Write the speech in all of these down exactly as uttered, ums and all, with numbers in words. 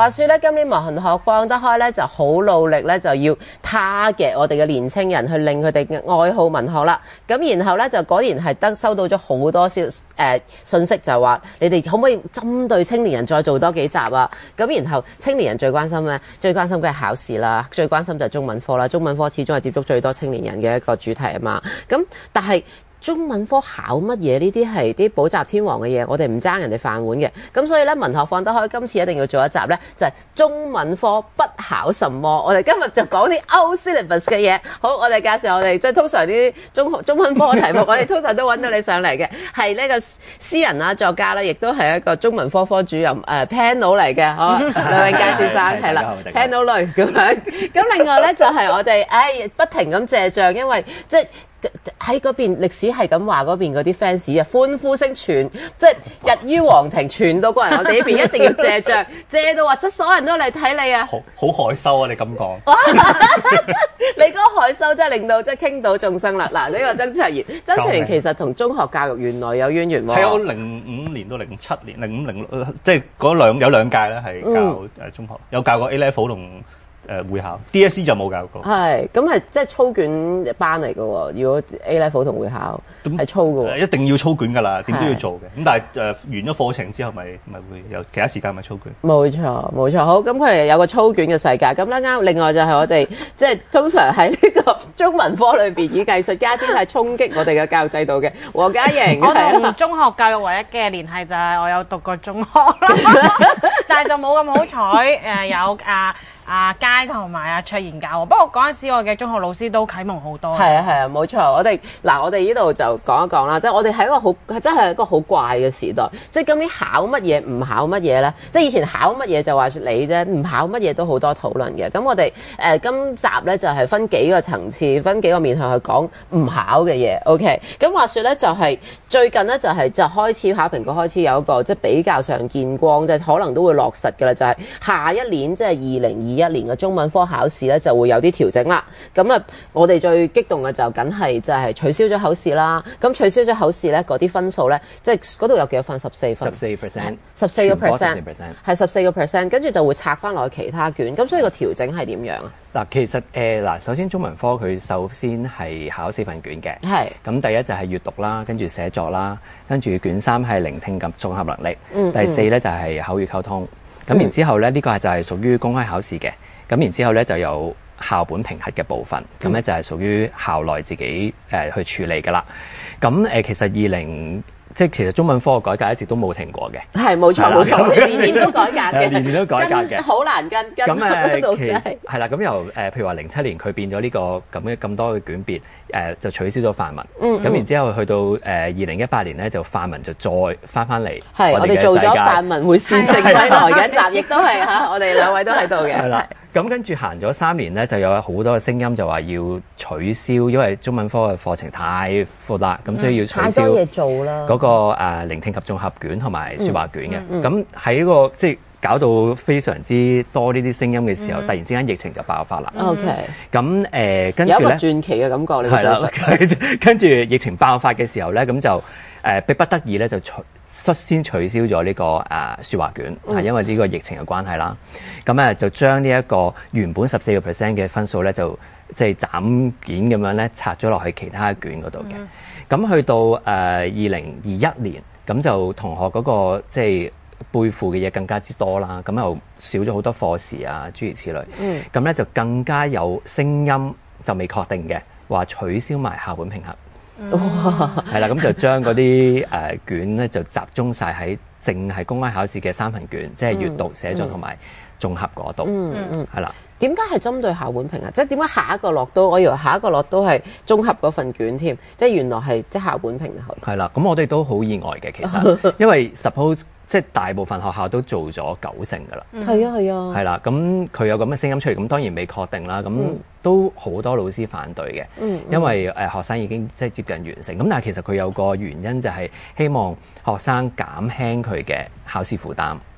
話說咧，今年文學放得開咧，就好努力咧，就要 target 我哋嘅年青人，去令佢哋愛好文學啦。咁然後咧，就嗰年係得收到咗好多消誒、呃、信息，就話你哋可唔可以針對青年人再做多幾集啊？咁然後青年人最關心咧，最關心嘅係考試啦，最關心就係中文科啦。中文科始終係接觸最多青年人嘅一個主題啊嘛。咁但係中文科考乜嘢？呢啲係啲補習天王嘅嘢，我哋唔爭人哋飯碗嘅。咁所以咧，文學放得開，今次一定要做一集咧，就係、是、中文科不考什麼。我哋今日就講啲 out syllabus 嘅嘢。好，我哋介紹我哋即係通常啲中學中文科嘅題目，我哋通常都揾到你上嚟嘅，係呢個詩人啦、作家啦，亦都係一個中文科科主任誒、呃、panel 嚟嘅。好，梁永佳先生係啦 panel 類咁樣。咁另外咧就係、是、我哋誒、哎、不停咁借帳，因為即係。喺嗰邊歷史係咁話，嗰邊嗰啲 fans 啊歡呼聲傳，即係日於皇庭傳到過嚟我哋呢邊，一定要借帳，借到話出所有人都嚟睇你啊！ 好好害羞啊！你咁講， 你嗰個害羞真係令到即係傾到眾生啦！嗱，呢個曾卓然，曾卓然其實同中學教育原來有淵源喎。 係我零五年到零七年，零五零六即係嗰兩有兩屆咧係教誒中學，嗯、有教過 A level 同。誒會考 D S C 就冇教過， 係咁係即係操卷班嚟嘅喎。如果 A level 同會考係操嘅喎， 一定要操卷㗎啦，點都要做嘅。咁但係誒、呃、完咗課程之後，咪咪會有其他時間咪操卷。冇錯冇錯，好咁佢係有個操卷嘅世界。咁咧啱，另外就係我哋即係通常喺呢個中文科裏邊以藝術家先係衝擊我哋嘅教育制度嘅。黃嘉瑩， 我同中學教育唯一嘅聯繫就係我有讀過中學啦，但係就冇咁好彩誒有啊。阿佳同埋阿卓然教我，不過嗰陣時我嘅中學老師都啟蒙好多。 係啊係啊，冇錯。我哋嗱，我哋呢度就講一講啦，即係我哋係一個好，真係一個好怪嘅時代。即係究竟考乜嘢，唔考乜嘢咧？即係以前考乜嘢就話你啫，唔考乜嘢都好多討論嘅。咁我哋誒、呃、今集咧就係、是、分幾個層次，分幾個面向去講唔考嘅嘢。OK，咁話說咧就係、是、最近咧就係、是、就開始考評局開始有一個即係比較上見光，即係可能都會落實嘅啦。就係、是、下一年即係二零二一年嘅中文科考試咧就會有啲調整啦。咁啊，我哋最激動嘅就梗係就係取消咗口試啦。咁取消咗口試咧，嗰啲分數咧，即係嗰度有幾多分？十四分。 十四 percent。 十四個 percent。係十四個 percent，跟住就會拆翻落去其他卷。咁所以個調整係點樣啊？ 嗱，其實誒嗱、呃，首先中文科佢首先係考四份卷嘅。係。咁第一就係閱讀啦，跟住寫作啦，跟住卷三係聆聽及綜合能力。嗯。第四咧就係口語溝通。咁、嗯、然之後咧，呢、呢個係就係屬於公開考試嘅。咁然之後咧就有校本評核嘅部分，咁咧就係屬於校內自己誒、呃、去處理㗎啦。咁誒、呃、其實二零即係其實中文科嘅改革一直都冇停過嘅。係冇錯冇錯，年年都改革嘅，年年都改革嘅，好難跟跟得到真係。係啦，咁由誒、呃、譬如話零七年佢變咗呢、呢個咁嘅咁多嘅卷別，誒、呃、就取消咗範文。嗯。咁然之後去到誒二零一八年咧，就範文就再翻翻嚟。係，我哋做咗範文會線性歸來嘅一集，亦都係嚇，我哋兩位都喺度嘅。係啦。咁跟住行咗三年咧，就有好多嘅聲音就話要取消，因為中文科嘅課程太闊啦，咁、嗯、所以要取消。太多嘢做啦。嗰、那個誒、呃、聆聽及綜合卷同埋説話卷嘅，咁喺、嗯嗯、個即係搞到非常之多呢啲聲音嘅時候，嗯、突然之間疫情就爆發啦。OK、嗯。咁誒、呃、跟住咧，有一個傳奇嘅感覺，你係啦。跟住疫情爆發嘅時候咧，咁就誒、呃、逼不得已咧就取。率先取消咗呢、這個誒説話卷，係、嗯、因為呢個疫情嘅關係啦。咁誒就將呢一個原本十四個 percent 嘅分數咧，就即係斬件咁樣咧拆咗落去其他卷嗰度嘅。咁、嗯、去到誒二零二一年，咁就同學嗰、那個即係、就是、背負嘅嘢更加之多啦。咁又少咗好多課時啊，諸如此類。嗯。咁咧就更加有聲音就未確定嘅，話取消埋校本評核。哇！係啦，咁就將嗰啲誒卷咧就集中晒喺淨係公開考試嘅三份卷，即係閱讀、寫作同埋綜合嗰度。嗯嗯，係啦。點解係針對校本評核？即係點解下一個落都？我以為下一個落都係綜合嗰份卷添，即係原來係即係校本評核。係啦，咁我哋都好意外嘅，其實，因為 suppose 即係大部分學校都做咗九成㗎啦。係啊係啊。係啦，咁佢有咁嘅聲音出嚟，咁當然未確定啦。咁、嗯、都好多老師反對嘅，嗯、因為誒、呃、學生已經即係接近完成。咁但係其實佢有個原因就係希望學生減輕佢嘅考試負擔。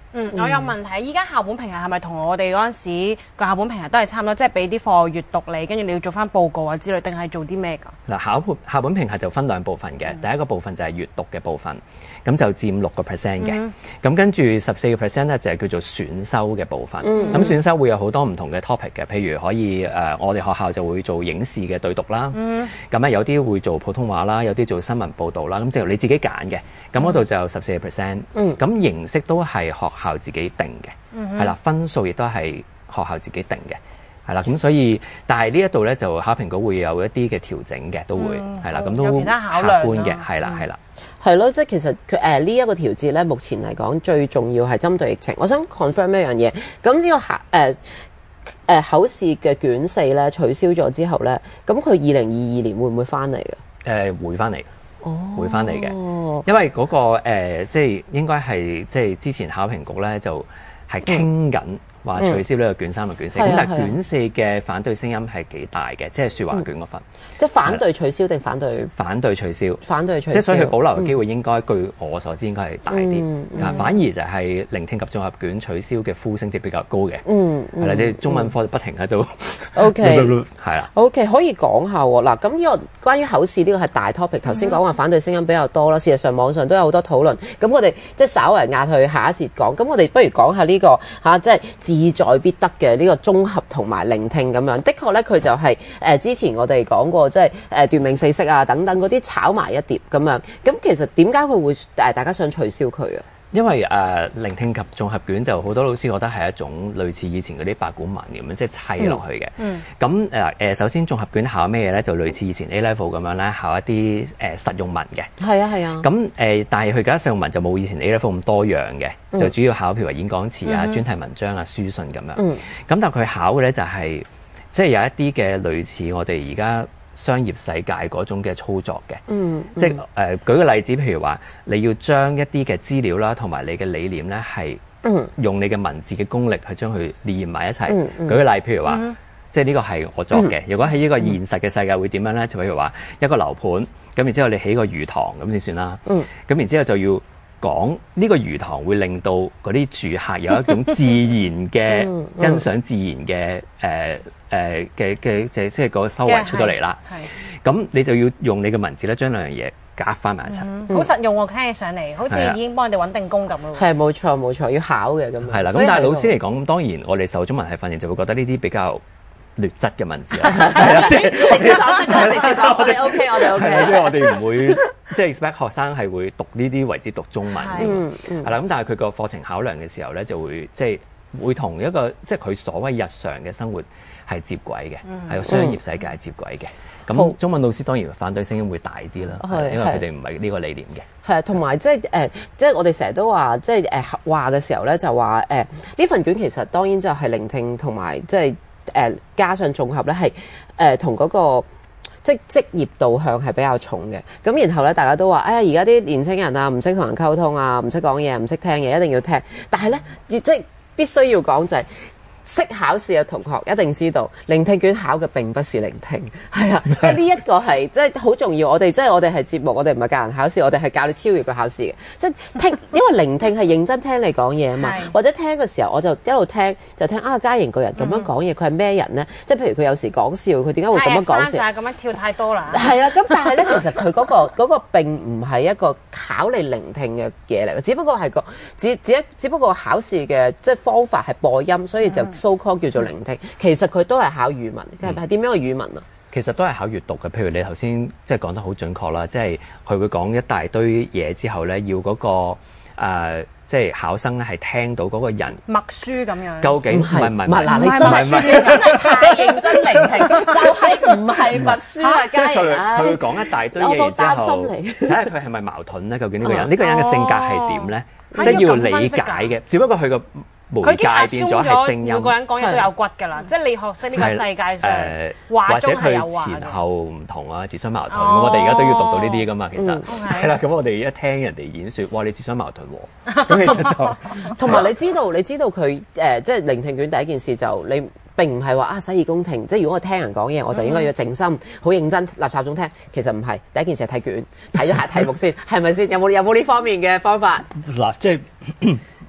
嗯，我有問題，依家校本評核係咪同我哋嗰陣時個校本評核都係差唔多，即係俾啲課閱讀你，跟住你要做翻報告啊之類，定係做啲咩㗎？ 嗱，校本校本評核就分兩部分嘅，嗯、第一個部分就係閱讀嘅部分，咁就佔六個 percent 嘅，咁、嗯、跟住十四個 percent 咧就係叫做選修嘅部分。咁、嗯、選修會有好多唔同嘅 topic 嘅，譬如可以誒、呃，我哋學校就會做影視嘅對讀啦，咁咧、嗯、有啲會做普通話啦，有啲做新聞報導啦，咁就你自己揀嘅。咁嗰度就十四個 percent，咁形式都係學校自己定嘅，係啦、嗯哼，分數亦都係學校自己定嘅，係啦，咁所以，但係呢一度咧就考評局會有一啲嘅調整嘅，都會係啦，咁、嗯、都客觀嘅，係啦，係啦， 係咯，即係其實佢誒呢一個調節咧，目前嚟講最重要係針對疫情。我想 confirm 一樣嘢，咁呢個考誒誒考試嘅卷四咧取消咗之後咧，咁佢二零二二年會唔會翻嚟嘅？誒、 呃，會翻嚟。 哦、 會翻嚟嘅，因為嗰、那個、呃、即係應該係即係之前考評局咧就係傾緊話取消呢個卷三同卷四，咁、嗯、但係卷四嘅反對聲音係幾大嘅，即係説話卷嗰份， 即係反對取消定反對？ 反對取消， 反對取消， 即係所以佢保留嘅機會應該、嗯、據我所知應該係大啲，嗯嗯、反而就係聆聽及綜合卷取消嘅呼聲值比較高嘅，嗯，係、嗯、啦，即係中文科就不停喺度 ，O K， 係啦 ，O K 可以講下喎，嗱，咁呢個關於考試呢個係大 topic， 頭先講話反對聲音比較多啦，事實上網上都有好多討論，咁我哋即係稍為壓去下一節講，咁我哋不如講下呢、這個嚇、啊，即係志在必得嘅呢個綜合同埋聆聽咁樣，的確咧佢就係、是、誒、呃、之前我哋講過，即係誒奪命四式啊等等嗰啲炒埋一碟咁樣。咁其實點解佢會誒大家想取消佢啊？ 因為誒、呃、聆聽及綜合卷就好多老師覺得係一種類似以前嗰啲八股文咁樣，即係砌落去嘅。嗯。咁誒誒，首先綜合卷考咩嘢咧？就類似以前 A level 咁樣咧，考一啲誒、呃、實用文嘅。係啊係啊。咁誒、呃，但係佢而家實用文就冇以前 A level 咁多樣嘅，嗯、就主要考譬如話演講詞啊、嗯、專題文章啊、書信咁樣。嗯。咁但係佢考嘅咧就係、是，即係有一啲嘅類似我哋而家商業世界嗰種嘅操作嘅，嗯，嗯即係誒、呃、舉個例子，譬如話你要將一啲嘅資料啦，同埋你嘅理念咧，係用你嘅文字嘅功力去將佢連埋一齊。嗯嗯、舉個例，譬如話，嗯、即係呢個係我作嘅。嗯、如果喺呢個現實嘅世界會點樣咧？就譬如話一個樓盤，咁然之後你起個魚塘咁先算啦。嗯，咁然之後就要講呢個魚塘會令到嗰啲住客有一種自然嘅、嗯嗯、欣賞自然嘅誒。呃誒嘅嘅即係即係個收穫出咗嚟啦，咁你就要用你嘅文字咧，將兩樣嘢夾翻埋一齊，好、 嗯、實用喎！聽起上嚟好似已經幫你哋揾定工咁咯。 係冇錯冇錯，要考嘅咁。係啦， 咁但係老師嚟講，咁當然我哋受中文系訓練就會覺得呢啲比較劣質嘅文字啦。係啦，即係直接講，直接講，我哋 OK， 我哋 OK。即係我哋唔會即係 expect 學生係會讀呢啲為之讀中文嘅。嗯嗯。係啦，咁但係佢個課程考量嘅時候咧，就會即係會同一個即係佢所謂日常嘅生活係接軌嘅，係個商業世界係接軌嘅。咁中文老師當然反對聲音會大啲啦，因為佢哋唔係呢個理念嘅。 係啊，同埋即係誒，即係我哋成日都話，即係誒話嘅時候咧，就話誒呢份卷其實當然就係聆聽同埋即係誒加上綜合咧，係誒同嗰個即係職業導向係比較重嘅。咁然後咧，大家都話，哎呀，而家啲年青人啊，唔識同人溝通啊，唔識講嘢，唔識聽嘢，一定要聽。但係咧，即係必須要講就係、是。識考試嘅同學一定知道，聆聽卷考嘅並不是聆聽，係啊，即係呢一個係即係好重要。我哋即係我哋係節目，我哋唔係教人考試，我哋係教你超越個考試嘅。即係聽，因為聆聽係認真聽你講嘢啊嘛，或者聽嘅時候我就一路聽就聽啊，嘉瑩個人咁樣講嘢，佢係咩人咧？即係譬如佢有時講笑，佢點解會咁樣講笑？ 係咁樣跳太多啦。 係啦，咁但係咧，其實佢嗰個嗰個並唔係一個考你聆聽嘅嘢嚟嘅，只不過係個只只只不過考試嘅即係方法係播音，所以就 so call 叫做聆聽。其實佢都係考語文，係係點樣嘅語文啊？ 其實都係考閱讀嘅。譬如你頭先即係講得好準確啦，即係佢會講一大堆嘢之後咧，要嗰、嗰個、呃、即係考生咧係聽到嗰個人默書咁樣。 究竟唔係唔係唔係嗱？你真係真係太認真聆聽，就係唔係默書啊？ 即係佢佢會講一大堆嘢之後，睇下佢係咪矛盾咧？究竟呢個人呢、呢個人嘅性格係點咧？哦、即係要理解嘅，只不過佢個媒介變咗係聲音， 每個人講嘢都有骨㗎啦。即係你學識呢個世界上，誒或者佢前後唔同啊，自相矛盾。咁我哋而家都要讀到呢啲㗎嘛。其實係啦，咁我哋一聽人哋演説，哇！你自相矛盾喎。咁其實就同埋你知道，你知道佢誒，即係聆聽卷第一件事就你並唔係話啊洗耳恭聽。即係如果我聽人講嘢，我就應該要靜心、好認真、立集中聽。其實唔係，第一件事係睇卷，睇咗下題目先，係咪先？有冇有冇呢方面嘅方法？ 嗱，即係。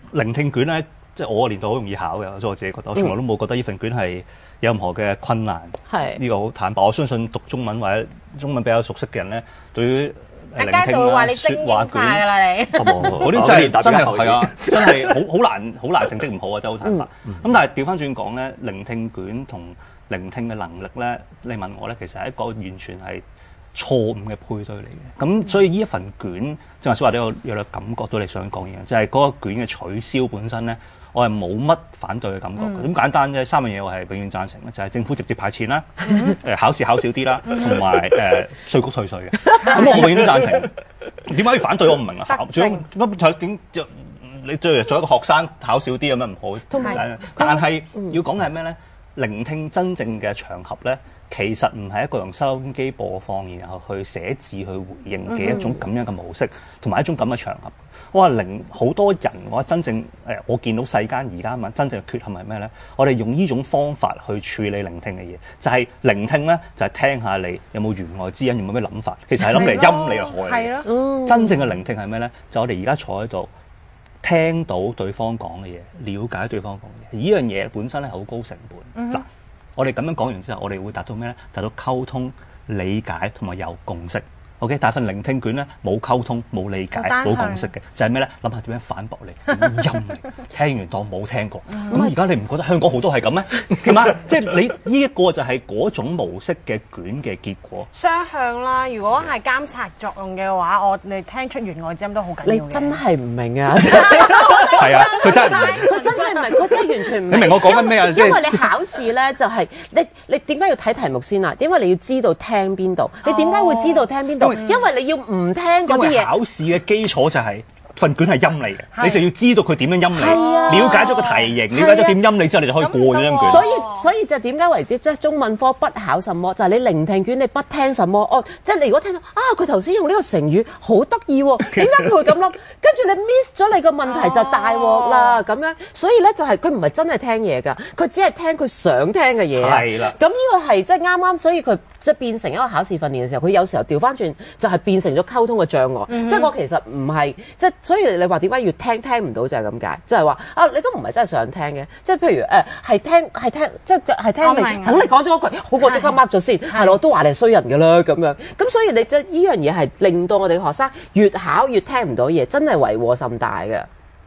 聆聽卷咧，即係我個年代好容易考嘅，所以我自己覺得，我從來都冇覺得呢份卷係有任何嘅困難。 係呢個好坦白，我相信讀中文或者中文比較熟悉嘅人咧，對於阿佳就會話你精英化㗎啦，你嗰啲真係真係係啊，真係好好難好難成績唔好啊，真係好坦白。咁但係調翻轉講咧，聆聽卷同聆聽嘅能力咧，你問我咧，其實係一個完全係錯誤嘅配對嚟嘅。咁所以呢一份卷，正話先話你有有個感覺到你想講嘢，就係嗰個卷嘅取消本身咧。我係冇乜反對嘅感覺嘅，咁、嗯、簡單啫，三樣嘢我係永遠贊成嘅，就係、是、政府直接派錢啦，誒、嗯、考試考少啲啦，同埋誒稅局退稅嘅，咁我永遠都贊成。點解要反對？我唔明啊！考乜就點就你最做一個學生考少啲咁樣唔好，但但係要講嘅係咩咧？聆聽真正嘅場合咧，其實唔係一個用收音機播放，然後去寫字去回應嘅一種咁樣嘅模式，同埋一種咁嘅場合。我話聆好多人，我話真正誒，我見到世間而家問真正嘅缺陷係咩咧？我哋用呢種方法去處理聆聽嘅嘢，就係、是、聆聽咧，就係、是、聽下你有冇弦外之音，有冇咩諗法。其實係諗嚟陰你嚟害你。係咯。真正嘅聆聽係咩咧？就我哋而家坐喺度，聽到對方講嘅嘢，了解對方講嘅嘢。呢樣嘢本身係好高成本。嗱、嗯，我哋咁樣講完之後，我哋會達到咩咧？達到溝通、理解同埋有共識。OK， 但係份聆聽卷咧冇溝通、冇理解、冇共識嘅，就係咩咧？諗下點樣反駁你，點樣陰你，聽完當冇聽過。咁而家你唔覺得香港好多係咁咩？係嘛？即係你呢一個就係嗰種模式嘅卷嘅結果。 雙向啦，如果係監察作用嘅話，我你聽出弦外之音都好緊要。 你真係唔明啊！ 係啊，佢真係唔明。 佢真係唔明，佢真係完全唔明。 你明我講緊咩啊？ 因為你考試咧就係、是、你你點解要睇題目先啊？點解你要知道聽邊度？你點解會知道聽邊度？因為你要唔聽嗰啲嘢， 考試嘅基礎就係份卷係陰你嘅，你就要知道佢點樣陰你， 啊、 了解咗個題型，了解咗點陰你之後，你就可以過咗張卷。 所以所以就點解為之即係中文科不考什麼，就係、是、你聆聽卷你不聽什麼哦，即係你如果聽到啊佢頭先用呢個成語好得意喎，點解佢會咁諗？跟住你 miss 咗你個問題就大鑊啦咁樣。所以咧就係佢唔係真係聽嘢㗎，佢只係聽佢想聽嘅嘢。 係啦， 咁呢個係即係啱啱，所以佢即係變成一個考試訓練嘅時候，佢有時候調翻轉就係變成咗溝通嘅障礙。嗯、即係我其實唔係即係，所以你話點解要聽聽唔到就係咁解，即係話啊你都唔係真係想聽嘅，即係譬如誒係、呃、聽係聽即係係聽明，等你講咗一句，好過即刻 mark 咗先，係咯，我都話你係衰人㗎啦咁樣。咁所以你即係呢樣嘢係令到我哋學生越考越聽唔到嘢，真係為禍甚大嘅。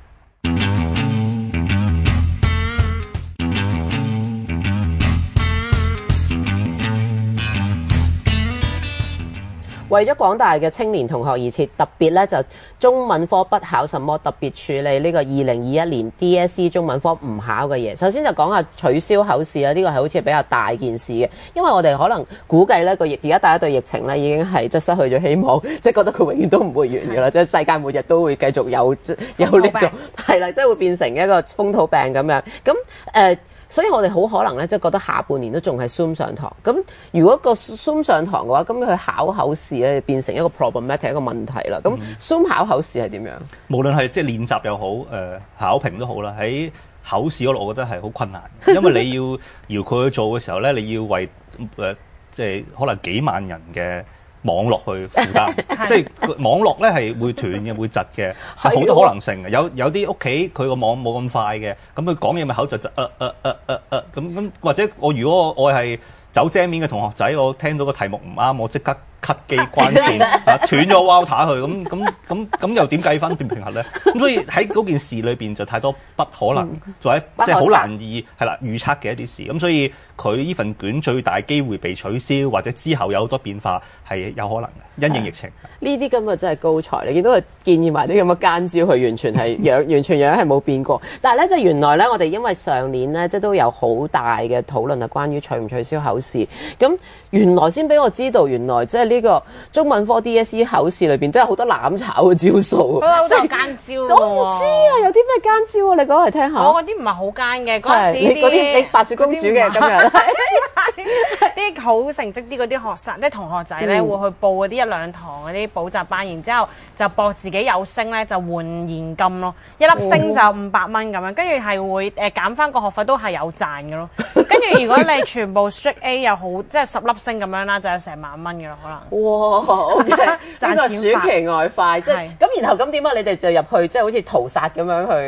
為咗廣大嘅青年同學而設，特別咧就中文科不考什麼，特別處理呢個二零二一年 D S E 中文科唔考嘅嘢。首先就講下取消考試啦，呢個係好似比較大件事嘅，因為我哋可能估計咧個疫而家大家對疫情咧已經係即係失去咗希望，即係覺得佢永遠都唔會完㗎啦，即係世界末日都會繼續有有呢個係啦，即係會變成一個風土病咁樣。咁誒。呃所以我哋好可能咧，即係覺得下半年都仲係 Zoom 上堂。咁如果個 Zoom 上堂嘅話，咁佢考口試咧變成一個 problematic 一個問題啦。咁 Zoom 考口試係點樣？ 無論係即係練習又好，誒、呃、考評都好啦。喺考試嗰度，我覺得係好困難，因為你要搖佢去做嘅時候咧，你要為誒、呃、即係可能幾萬人嘅網絡去負擔，即係網絡咧係會斷嘅，會窒嘅，係好多可能性嘅。有有啲屋企佢個網冇咁快嘅，咁佢講嘢咪口窒窒，誒誒誒誒誒咁咁，或者我如果我係走遮面嘅同學仔，我聽到個題目唔啱，我即刻cut 機關線，啊斷咗 router 佢，咁咁咁咁又點計分點評核咧？咁所以喺嗰件事裏邊就太多不可能，或者即係好難以係啦預測嘅一啲事。咁所以佢呢份卷最大機會被取消，或者之後有好多變化係有可能嘅，因應疫情。 呢啲根本真係高才，你見到佢建議埋啲咁嘅奸招，佢完全係樣完全樣係冇變過。但係咧，即係原來咧，我哋因為上年咧，即係都有好大嘅討論係關於取唔取消口試。咁原來先俾我知道，原來即係呢個中文科 D S E 口試裏邊都有好多攬炒嘅招數。 即係奸招。我唔知啊，有啲咩奸招啊？你講嚟聽下。 我嗰啲唔係好奸嘅，嗰時啲嗰啲你白雪公主嘅今日。 啲好成績啲嗰啲學生，即係同學仔咧，嗯、會去報嗰啲一兩堂嗰啲補習班，然之後就博自己有升咧，就換現金咯，一粒星就五百蚊咁樣，跟住係會誒減翻個學費都係有賺嘅咯。跟住如果你全部 straight A 又好，即係十粒星咁樣啦，就有成萬蚊嘅啦，可能。哇！O K，呢個暑期外快，即係咁，然後咁點啊？你哋就入去即係好似屠殺咁樣去。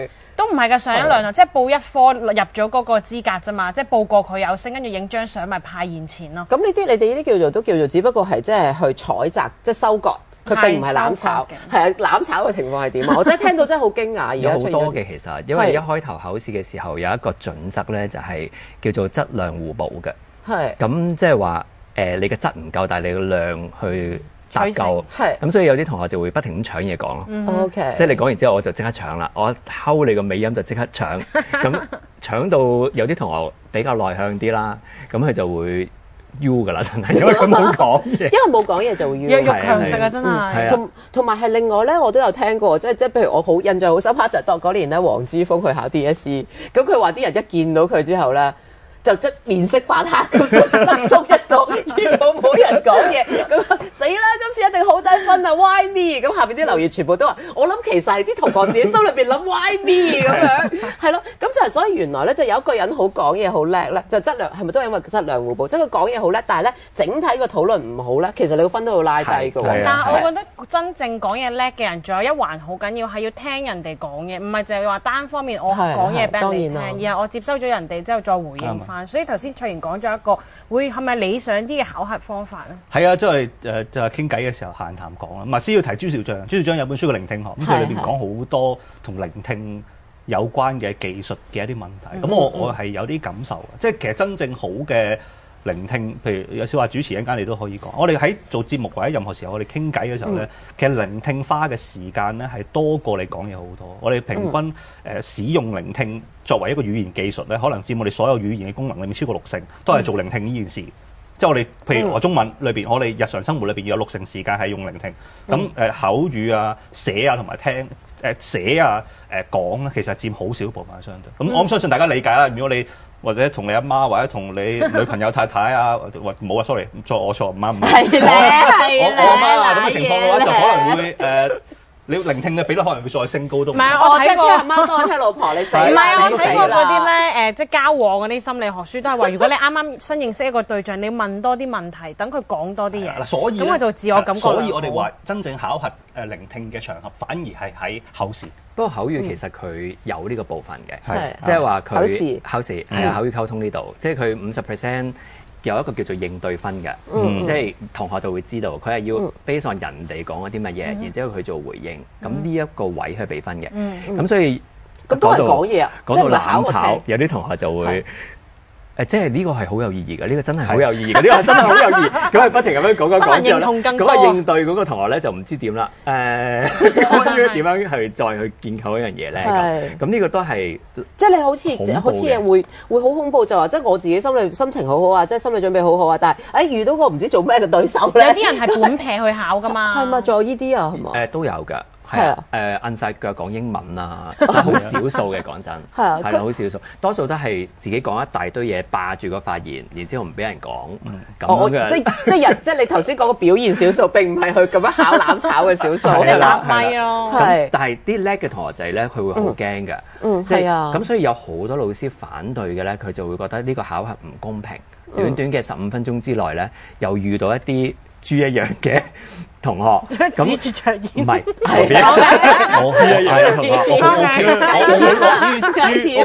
都唔係㗎，上一兩啊，即係報一科入咗嗰個資格啫嘛，即係報過佢有升，跟住影張相咪派現錢咯。 咁呢啲你哋呢啲叫做都叫做，只不過係即係去採摘，即係收割。佢並唔係攬炒，係啊，攬炒嘅情況係點啊？我真係聽到真係好驚訝，而家有好多嘅其實，因為一開頭考試嘅時候有一個準則咧，就係叫做質量互補嘅。係。咁即係話誒，你嘅質唔夠，但係你嘅量去搭夠。係。咁所以有啲同學就會不停咁搶嘢講咯。OK。即係你講完之後，我就即刻搶啦，我睺你個尾音就即刻搶。咁搶到有啲同學比較內向啲啦，咁佢就會。U 噶啦，真係，因為佢冇講嘢，因為冇講嘢就會 U， 弱肉強食啊，真係。 同同埋係另外咧，我都有聽過，即係即係譬如我好印象好深刻就係當嗰年咧，黃之鋒去考 D S E， 咁佢話啲人一見到佢之後咧，就即面色發黑咁失縮一個，全部冇人講嘢，咁死啦！今次一定好低分啊 ！Why me？ 咁下邊啲留言全部都話，我諗其實係啲同學自己心裏邊諗 Why me 咁樣，係咯。咁就係所以原來咧，就有一個人好講嘢好叻咧，就質量係咪都係因為質量互補？即係佢講嘢好叻，但係咧整體個討論唔好咧，其實你個分都會拉低㗎喎。 但係我覺得真正講嘢叻嘅人，仲有一環好緊要，係要聽人哋講嘢，唔係淨係話單方面我講嘢俾人哋聽，而係我接收咗人哋之後再回應翻。所以頭先卓然講咗一個會係咪理想啲嘅考核方法咧？ 係啊，即係誒就係傾偈嘅時候閒談講啦。咁啊，先要提朱兆章，朱兆章有本書叫《聆聽學》，咁佢裏邊講好多同聆聽有關嘅技術嘅一啲問題。咁、嗯、我我係有啲感受嘅，即係其實真正好嘅聆聽，譬如有小話主持一陣間你都可以講。我哋喺做節目或者任何時候，我哋傾偈嘅時候咧，嗯、其實聆聽花嘅時間咧係多過你講嘢好多。我哋平均誒、嗯呃、使用聆聽作為一個語言技術咧，可能佔我哋所有語言嘅功能裏面超過六成，都係做聆聽呢件事。嗯、即係我哋譬如我中文裏邊，我哋日常生活裏邊有六成時間係用聆聽。咁誒、呃、口語啊、寫啊同埋聽誒、呃、寫啊、誒講咧，其實佔好少部分相對。咁、嗯、我諗相信大家理解啦。如果你或者同你阿媽或者同你女朋友太太啊，或冇啊 ，sorry， 錯我錯唔啱唔啱。係咧係咧，我我阿媽啊咁嘅情況嘅話，就可能會誒，你聆聽嘅比率可能會再升高都唔係。 唔係我睇過阿媽多聽老婆，你死啦！ 唔係我睇過嗰啲咧誒，即係交往嗰啲心理學書都係話，如果你啱啱新認識一個對象，你問多啲問題，等佢講多啲嘢。嗱， 所以咁我就自我感覺。 所以我哋話真正考核誒聆聽嘅場合，反而係喺口試。 不過口語其實佢有呢個部分嘅，係即係話佢考試考試係啊口語溝通呢度，即係佢五十 percent 有一個叫做應對分嘅，即係同學就會知道佢係要 base on人哋講嗰啲乜嘢，然之後佢做回應，咁呢一個位去俾分嘅，咁所以咁都係講嘢啊， 講到攬炒，有啲同學就會。誒，即係呢個係好有意義嘅，呢、這個真係好有意義嘅，呢個真係好有意義。咁係不停咁樣講講講之後咧，咁啊應對嗰個同學咧就唔知點啦。誒、呃，應該點樣去再去建構一樣嘢咧？咁咁呢個都係即係你好似好似會會好恐怖，就話即係我自己心理心情好好啊，即係心理準備好好啊，但係誒、哎、遇到個唔知做咩嘅對手咧， 有啲人係本撇去考噶嘛， 係咪？仲有呢啲啊？係嘛？ 誒都有㗎。係啊，誒摁曬腳講英文啊，好少數嘅講真，係啊，係好少數，多數都係自己講一大堆嘢霸住個發言，然之後唔俾人講咁樣嘅。 即即人即你頭先講個表現少數，並唔係佢咁樣考攬炒嘅少數。 係啦， 係咯。 咁但係啲叻嘅同學仔咧，佢會好驚嘅。 嗯，係啊。 咁所以有好多老師反對嘅咧，佢就會覺得呢個考核唔公平。短短嘅十五分鐘之內咧，又遇到一啲豬一樣嘅同學，咁指住卓然唔係後邊，我豬一樣嘅同學，我我豬豬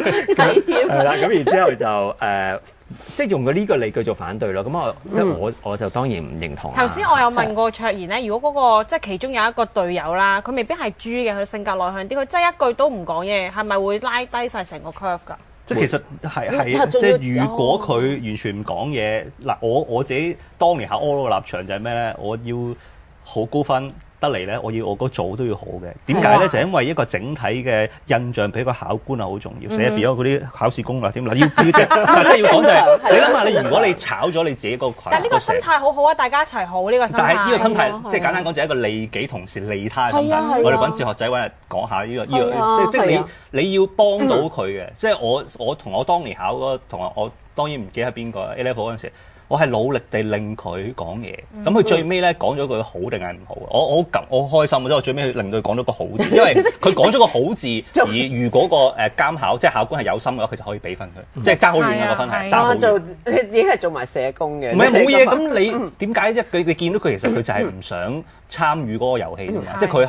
OK，係啦，咁然之後就誒，即係用咗呢個理據做反對咯。咁我即係我我就當然唔認同。 頭先我有問過卓然咧，如果嗰個即係其中有一個隊友啦，佢未必係豬嘅，佢性格內向啲，佢真係一句都唔講嘢，係咪會拉低晒成個 curve 㗎？ 即係其實係係即係如果佢完全唔講嘢，嗱我我自己當年考 oral 嘅立場就係咩咧？我要好高分得嚟咧，我要我個組都要好嘅。點解咧？就係因為一個整體嘅印象俾個考官係好重要，寫變咗嗰啲考試攻略添啦。要要即係要講就係你諗下，你如果你炒咗你自己個群， 但係呢個心態好好啊！大家一齊好呢個心態。 但係呢個心態即係簡單講就係一個利己同時利他嘅心態。我哋揾哲學仔揾日講下呢個呢個，即係即係你你要幫到佢嘅。即係我我同我當年考嗰個同學，我當然唔記得係邊個 A level 嗰陣時。我係努力地令佢講嘢，咁佢最尾咧講咗句好定係唔好？我我好感我開心，即係我最尾令到佢講咗個好字，因為佢講咗個好字，而如果個誒監考即係考官係有心嘅話，佢就可以俾分佢，即係爭好遠嘅個分係爭好遠。 做你已經係做埋社工嘅， 唔係冇嘢。咁你點解啫？佢你見到佢其實佢就係唔想參與嗰個遊戲啫嘛，即係佢係。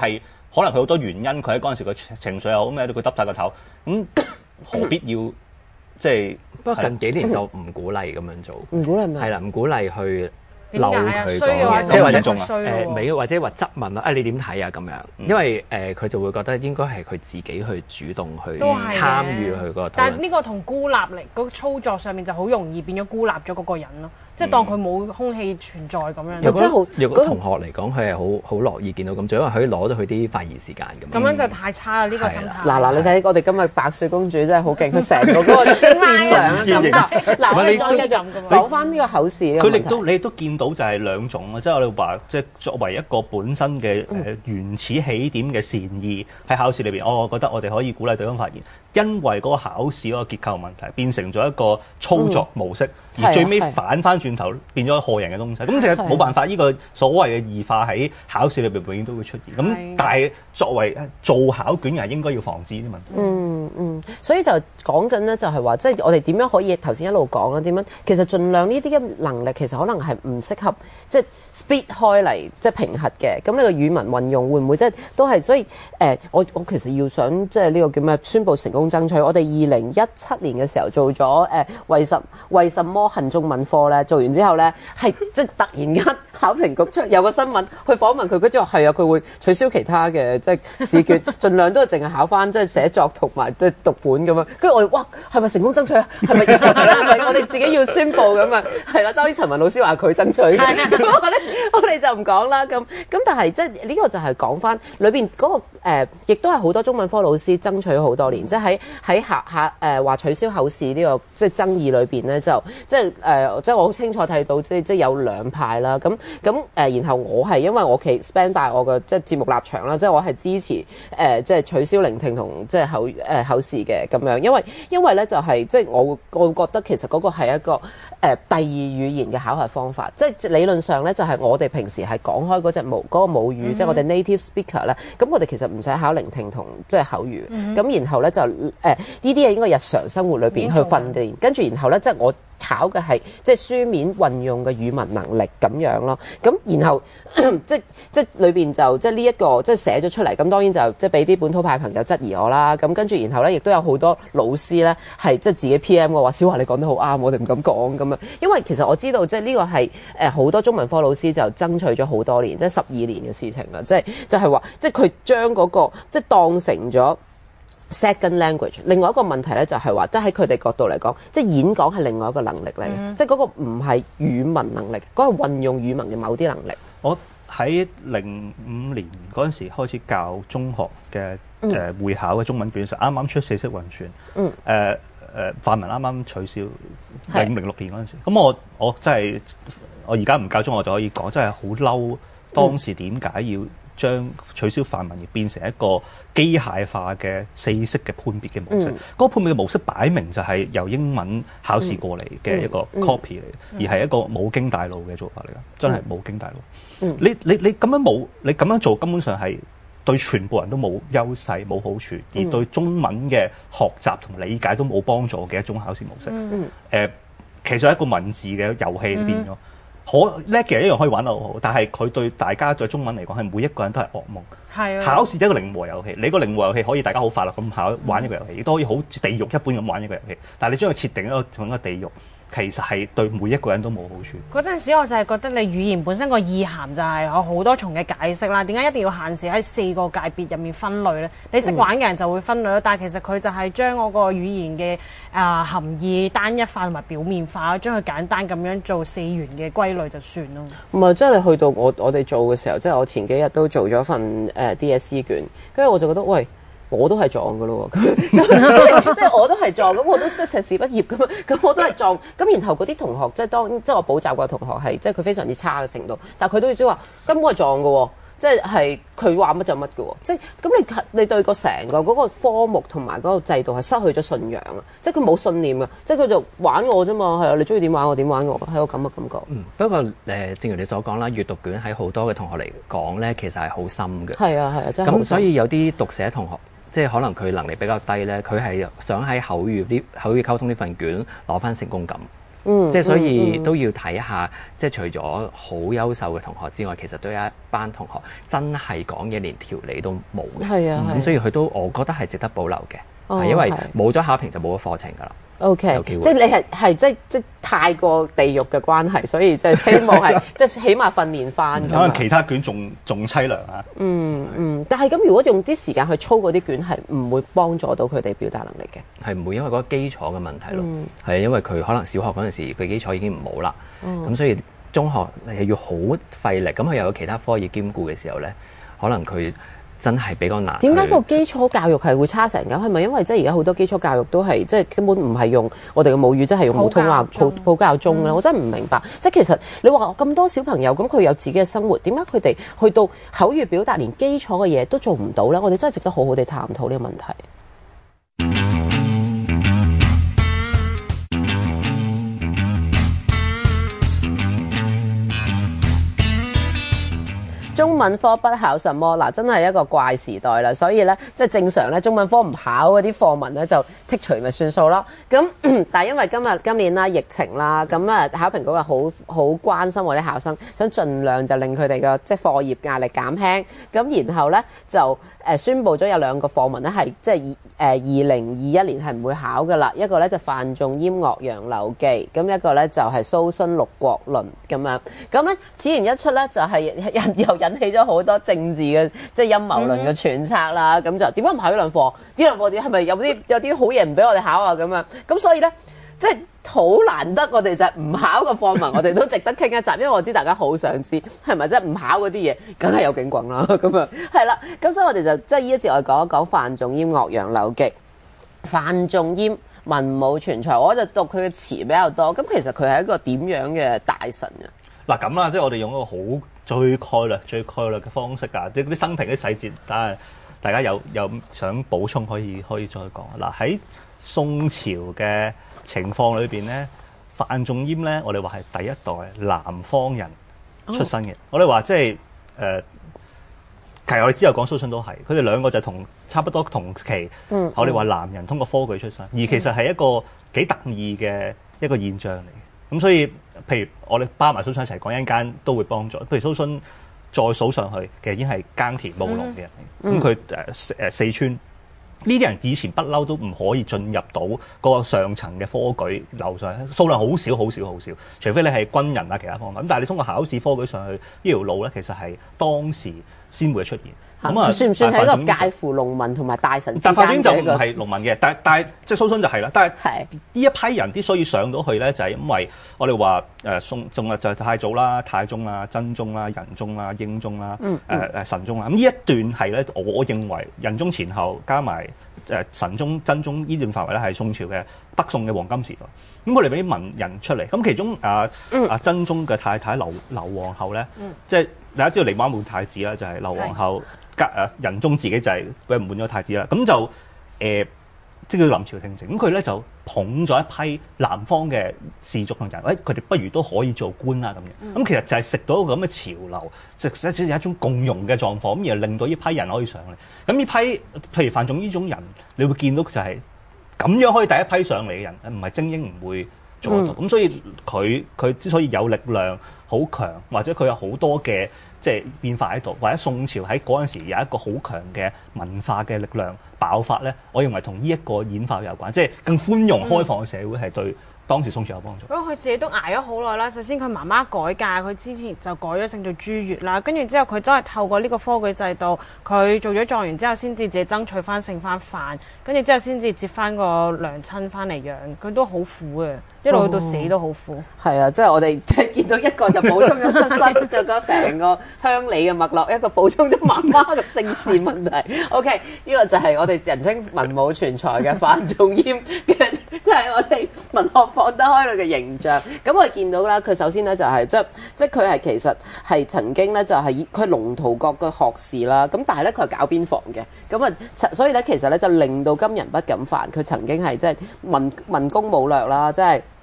可能佢好多原因，佢喺嗰陣時個情緒又好咩，佢耷晒個頭，咁何必要即係？ 不過近幾年就唔鼓勵咁樣做， 唔鼓勵咩？ 係啦，唔鼓勵去嬲佢衰嘅話， 即係或者誒未或者話質問啊，你點睇啊咁樣？因為誒佢就會覺得應該係佢自己去主動去參與佢個。 但係呢個同孤立嚟嗰操作上面就好容易變咗孤立咗嗰個人咯。即係當佢冇空氣存在咁樣。 如果如果同學嚟講，佢係好好樂意見到咁做，因為可以攞到佢啲發言時間咁。 咁樣就太差啦！呢個心態。 嗱嗱，你睇我哋今日白雪公主真係好勁，佢成個嗰個即係善良嘅感覺。嗱，我哋再繼續講翻呢個口試。 佢亦都你亦都見到就係兩種啊，即係我哋話即係作為一個本身嘅誒原始起點嘅善意喺考試裏邊，我覺得我哋可以鼓勵對方發言，因為嗰個考試嗰個結構問題變成咗一個操作模式，而最尾反翻轉頭變咗害人嘅東西。咁其實冇辦法，呢個所謂嘅異化喺考試裏邊永遠都會出現。咁但係作為做考卷人應該要防止呢啲問題。 嗯嗯，所以就講緊咧，就係話即係我哋點樣可以頭先一路講啦，點樣其實盡量呢啲嘅能力其實可能係唔適合即係 split 開嚟即係評核嘅。咁呢個語文運用會唔會即係都係？所以誒、呃，我我其實要想即係呢個叫咩？宣佈成功爭取。我哋二零一七年嘅時候做咗誒、呃、為什為什麼恨中文科咧？做完之後咧係即係突然間考評局出有個新聞去訪問佢，跟住話係啊，佢會取消其他嘅即係試卷，盡量都係淨係考翻即係寫作同埋即係讀本咁樣。跟住我哋哇，係咪成功爭取啊？係咪真係咪我哋自己要宣佈咁啊？係啦，當然陳文老師話佢爭取嘅，咁我哋我哋就唔講啦。咁咁但係即係呢個就係講翻裏邊嗰個誒，亦都係好多中文科老師爭取好多年，即係喺喺下下誒話取消口試呢個即係爭議裏邊咧，就即係誒即係我好清楚睇到即係即係有兩派啦。咁咁誒，然後我係因為我企 stand by 我嘅即係節目立場啦，即係我係支持誒即係取消聆聽同即係口誒口試嘅咁樣，因為因為咧就係即係我我會覺得其實嗰個係一個誒、呃、第二語言嘅考核方法，即係理論上咧就係我哋平時係講開嗰隻母嗰個母語，嗯、即係我哋 native speaker 咧，咁我哋其實唔使考聆聽同即係口語，咁、嗯、然後咧就誒呢啲嘢應該日常生活裏邊去訓練，跟住然後咧即係我考嘅係即係書面運用嘅語文能力咁樣咯，咁然後即即裏邊就即係呢一個即係寫咗出嚟，咁當然就即係俾啲本土派朋友質疑我啦，咁跟住然後咧亦都有好多老師咧係即係自己 P M 我話小華你講得好啱，我哋唔敢講咁樣，因為其實我知道即係呢個係誒好多中文科老師就爭取咗好多年，即係十二年嘅事情啦，即係就係話即係佢將嗰個即係當成咗second language。另外一個問題咧就係話，即係喺佢哋角度嚟講，即係演講係另外一個能力嚟嘅，嗯、即係嗰個唔係語文能力，嗰、嗰個運用語文嘅某啲能力。 我喺零五年嗰陣時開始教中學嘅誒、呃、會考嘅中文卷，時啱啱出四式運算，誒誒範文啱啱取消，零五零六年嗰陣時，咁我我真係我而家唔教中學就可以講，真係好嬲當時點解要將取消範文而變成一個機械化嘅四式嘅判別嘅模式，嗰、嗯、個判別嘅模式擺明就係由英文考試過嚟嘅一個 copy 嚟，嗯嗯、而係一個冇經大腦嘅做法嚟㗎，真係冇經大腦。嗯、你你你咁樣冇，你咁樣做根本上係對全部人都冇優勢、冇好處，而對中文嘅學習同理解都冇幫助嘅一種考試模式。誒、嗯呃，其實係一個文字嘅遊戲變咗。嗯可叻嘅人一樣可以玩得好好，但係佢對大家對中文嚟講係每一個人都係噩夢。係啊，考試就係一個零和遊戲，你個零和遊戲可以大家好快樂咁考玩一個遊戲，亦都可以好似地獄一般咁玩一個遊戲。但係你將佢設定一個同一個地獄，其實係對每一個人都冇好處。 嗰陣時我就係覺得你語言本身個意涵就係有好多重嘅解釋啦。點解一定要限時喺四個界別入面分類咧？你識玩嘅人就會分類咯，嗯、但係其實佢就係將嗰個語言嘅啊、呃、含義單一化同埋表面化，將佢簡單咁樣做四元嘅歸類就算咯。 唔係，即係你去到我我哋做嘅時候，即係我前幾日都做咗份誒、呃、D S E 卷，跟住我就覺得喂。我都係撞㗎咯喎，即係即係我都係撞，咁我都即係碩士畢業咁，咁我都係撞，咁然後嗰啲同學即係當即係我補習個同學係即係佢非常之差嘅程度，但係佢都要即係話根本係撞㗎喎，即係係佢話乜就乜㗎喎，即係咁你你對個成個嗰個科目同埋嗰個制度係失去咗信仰啊，即係佢冇信念啊，即係佢就玩我啫嘛，係啊，你中意點玩我點玩我，係個咁嘅感覺。嗯， 不過誒、呃，正如你所講啦，閱讀卷喺好多嘅同學嚟講咧，其實係好深嘅。 係啊係啊，真係好深。 咁所以有啲讀寫同學。即係可能佢能力比較低咧，佢係想喺口語啲口語溝通呢份卷攞翻成功感。 嗯，即係所以都要睇下，即係除咗好優秀嘅同學之外，其實都有一班同學真係講嘢連條理都冇嘅。 係啊， 咁所以佢都我覺得係值得保留嘅， 哦、 因為冇咗考評就冇咗課程㗎啦。 O K， 即係你係係即係即係太過地獄嘅關係，所以即係希望係即係起碼訓練翻。 可能其他卷仲仲凄涼啊！ 嗯嗯，但係咁如果用啲時間去操嗰啲卷，係唔會幫助到佢哋表達能力嘅。 係唔會，因為嗰個基礎嘅問題咯。係、嗯、因為佢可能小學嗰陣時佢基礎已經唔好啦，咁、嗯、所以中學係要好費力，咁佢又有其他科要兼顧嘅時候咧，可能佢真係比較難。點解個基礎教育係會差成咁？係咪因為即係而家好多基礎教育都係即係根本唔係用我哋嘅母語，即係用普通話普普教中咧？我真係唔明白。即係其實你話咁多小朋友咁，佢有自己嘅生活，點解佢哋去到口語表達連基礎嘅嘢都做唔到咧？我哋真係值得好好地探討呢個問題。中文科不考什麼嗱，真係一個怪時代啦，所以咧即係正常咧，中文科唔考嗰啲課文咧就剔除咪算數咯。咁但係因為今日今年啦疫情啦，咁咧考評局係好好關心我啲考生，想盡量就令佢哋嘅即係課業壓力減輕。咁然後咧就誒宣佈咗有兩個課文咧係即係誒二零二一年係唔會考噶啦，一個咧就范仲淹《岳陽樓記》，咁一個咧就係蘇洵《六國論》咁樣。咁咧此言一出咧就係人又引起咗好多政治嘅即係陰謀論嘅揣測啦，咁、嗯、就點解唔考呢兩課？呢兩課點係咪有啲有啲好嘢唔俾我哋考啊？咁樣咁所以咧，即係好難得我哋就係唔考嘅課文，我哋都值得傾一集，因為我知大家好想知係咪即係唔考嗰啲嘢，梗係有警棍啦。咁啊係啦，咁所以我哋就即係呢一節我哋講一講范仲淹《岳陽樓記》。范仲淹文武全才，我就讀佢嘅詞比較多。咁其實佢係一個點樣嘅大臣啊？ 嗱咁啦，即係我哋用一個好最概略、最概略嘅方式㗎，即係啲生平啲細節，但係大家有有想補充可以可以再講。嗱喺宋朝嘅情況裏邊咧，范仲淹咧，我哋話係第一代南方人出身嘅。Oh. 我哋話即係誒，其實我哋之後講蘇洵都係，佢哋兩個就同差不多同期。嗯、mm，hmm. 我哋話南人通過科舉出身，而其實係一個幾得意嘅一個現象嚟嘅。咁所以，譬如我哋包埋蘇洵一齊講，一陣間都會幫助。譬如蘇洵再數上去，其實已經係耕田務農嘅人嚟。咁佢誒誒四川呢啲人以前不嬲都唔可以進入到嗰個上層嘅科舉樓上，數量好少好少好少。除非你係軍人啊，其他方面。咁但係你通過考試科舉上去呢條路咧，其實係當時先會出現。咁啊， 算唔算係一個介乎農民同埋大臣之間嘅一個？ 但范仲淹就唔係農民嘅，但但係即係蘇洵就係啦。但係呢一批人之所以上到去咧，就係、是、因為我哋話誒宋仲啊就係太祖啦、太宗啦、真宗啦、仁宗啦、英宗啦、誒誒、嗯呃、神宗啦。咁呢一段係咧，我我認為仁宗前後加埋誒神宗、真宗呢段範圍咧，係宋朝嘅北宋嘅黃金時代。咁佢哋俾啲文人出嚟，咁其中啊啊真宗嘅太太劉劉皇后咧，嗯、即係大家知道離媽滿太子啦，就係、是、劉皇后。誒仁宗自己就係俾人滿咗太子啦，咁就誒、呃、即係叫臨朝聽政，咁佢咧就捧咗一批南方嘅士族同人，喂佢哋不如都可以做官啦咁樣，咁、嗯、其實就係食到一個咁嘅潮流，即係實質係一種共融嘅狀況，咁而令到呢批人可以上嚟。咁呢批譬如范仲淹呢種人，你會見到就係咁樣可以第一批上嚟嘅人，唔係精英唔會做得到。咁、嗯、所以佢佢之所以有力量好強，或者佢有好多嘅。即係變化喺度，或者宋朝喺嗰陣時有一個好強嘅文化嘅力量爆發咧，我認為同呢一個演化有關，即係更寬容開放嘅社會係對當時宋朝有幫助。 不過佢自己都捱咗好耐啦。首先佢媽媽改嫁，佢之前就改咗姓做朱越啦。跟住之後佢真係透過呢個科舉制度，佢做咗狀元之後，先至自己爭取翻姓翻范，跟住之後先至接翻個娘親翻嚟養。佢都好苦嘅。一路到死都好苦， 係、哦、啊！即係我哋即係見到一個就補充咗出身，就講成個鄉里嘅脈絡，一個補充咗媽媽嘅姓氏問題。OK，呢個就係我哋人稱文武全才嘅范仲淹嘅，即係我哋文學放得開佢嘅形象。咁我哋見到啦，佢首先咧就係、是、即係即係佢係其實係曾經咧就係佢係龍圖閣嘅學士啦。咁但係咧佢係搞邊防嘅，咁啊所以咧其實咧就令到今人不敢犯。佢曾經係即係文文攻武略啦，即係。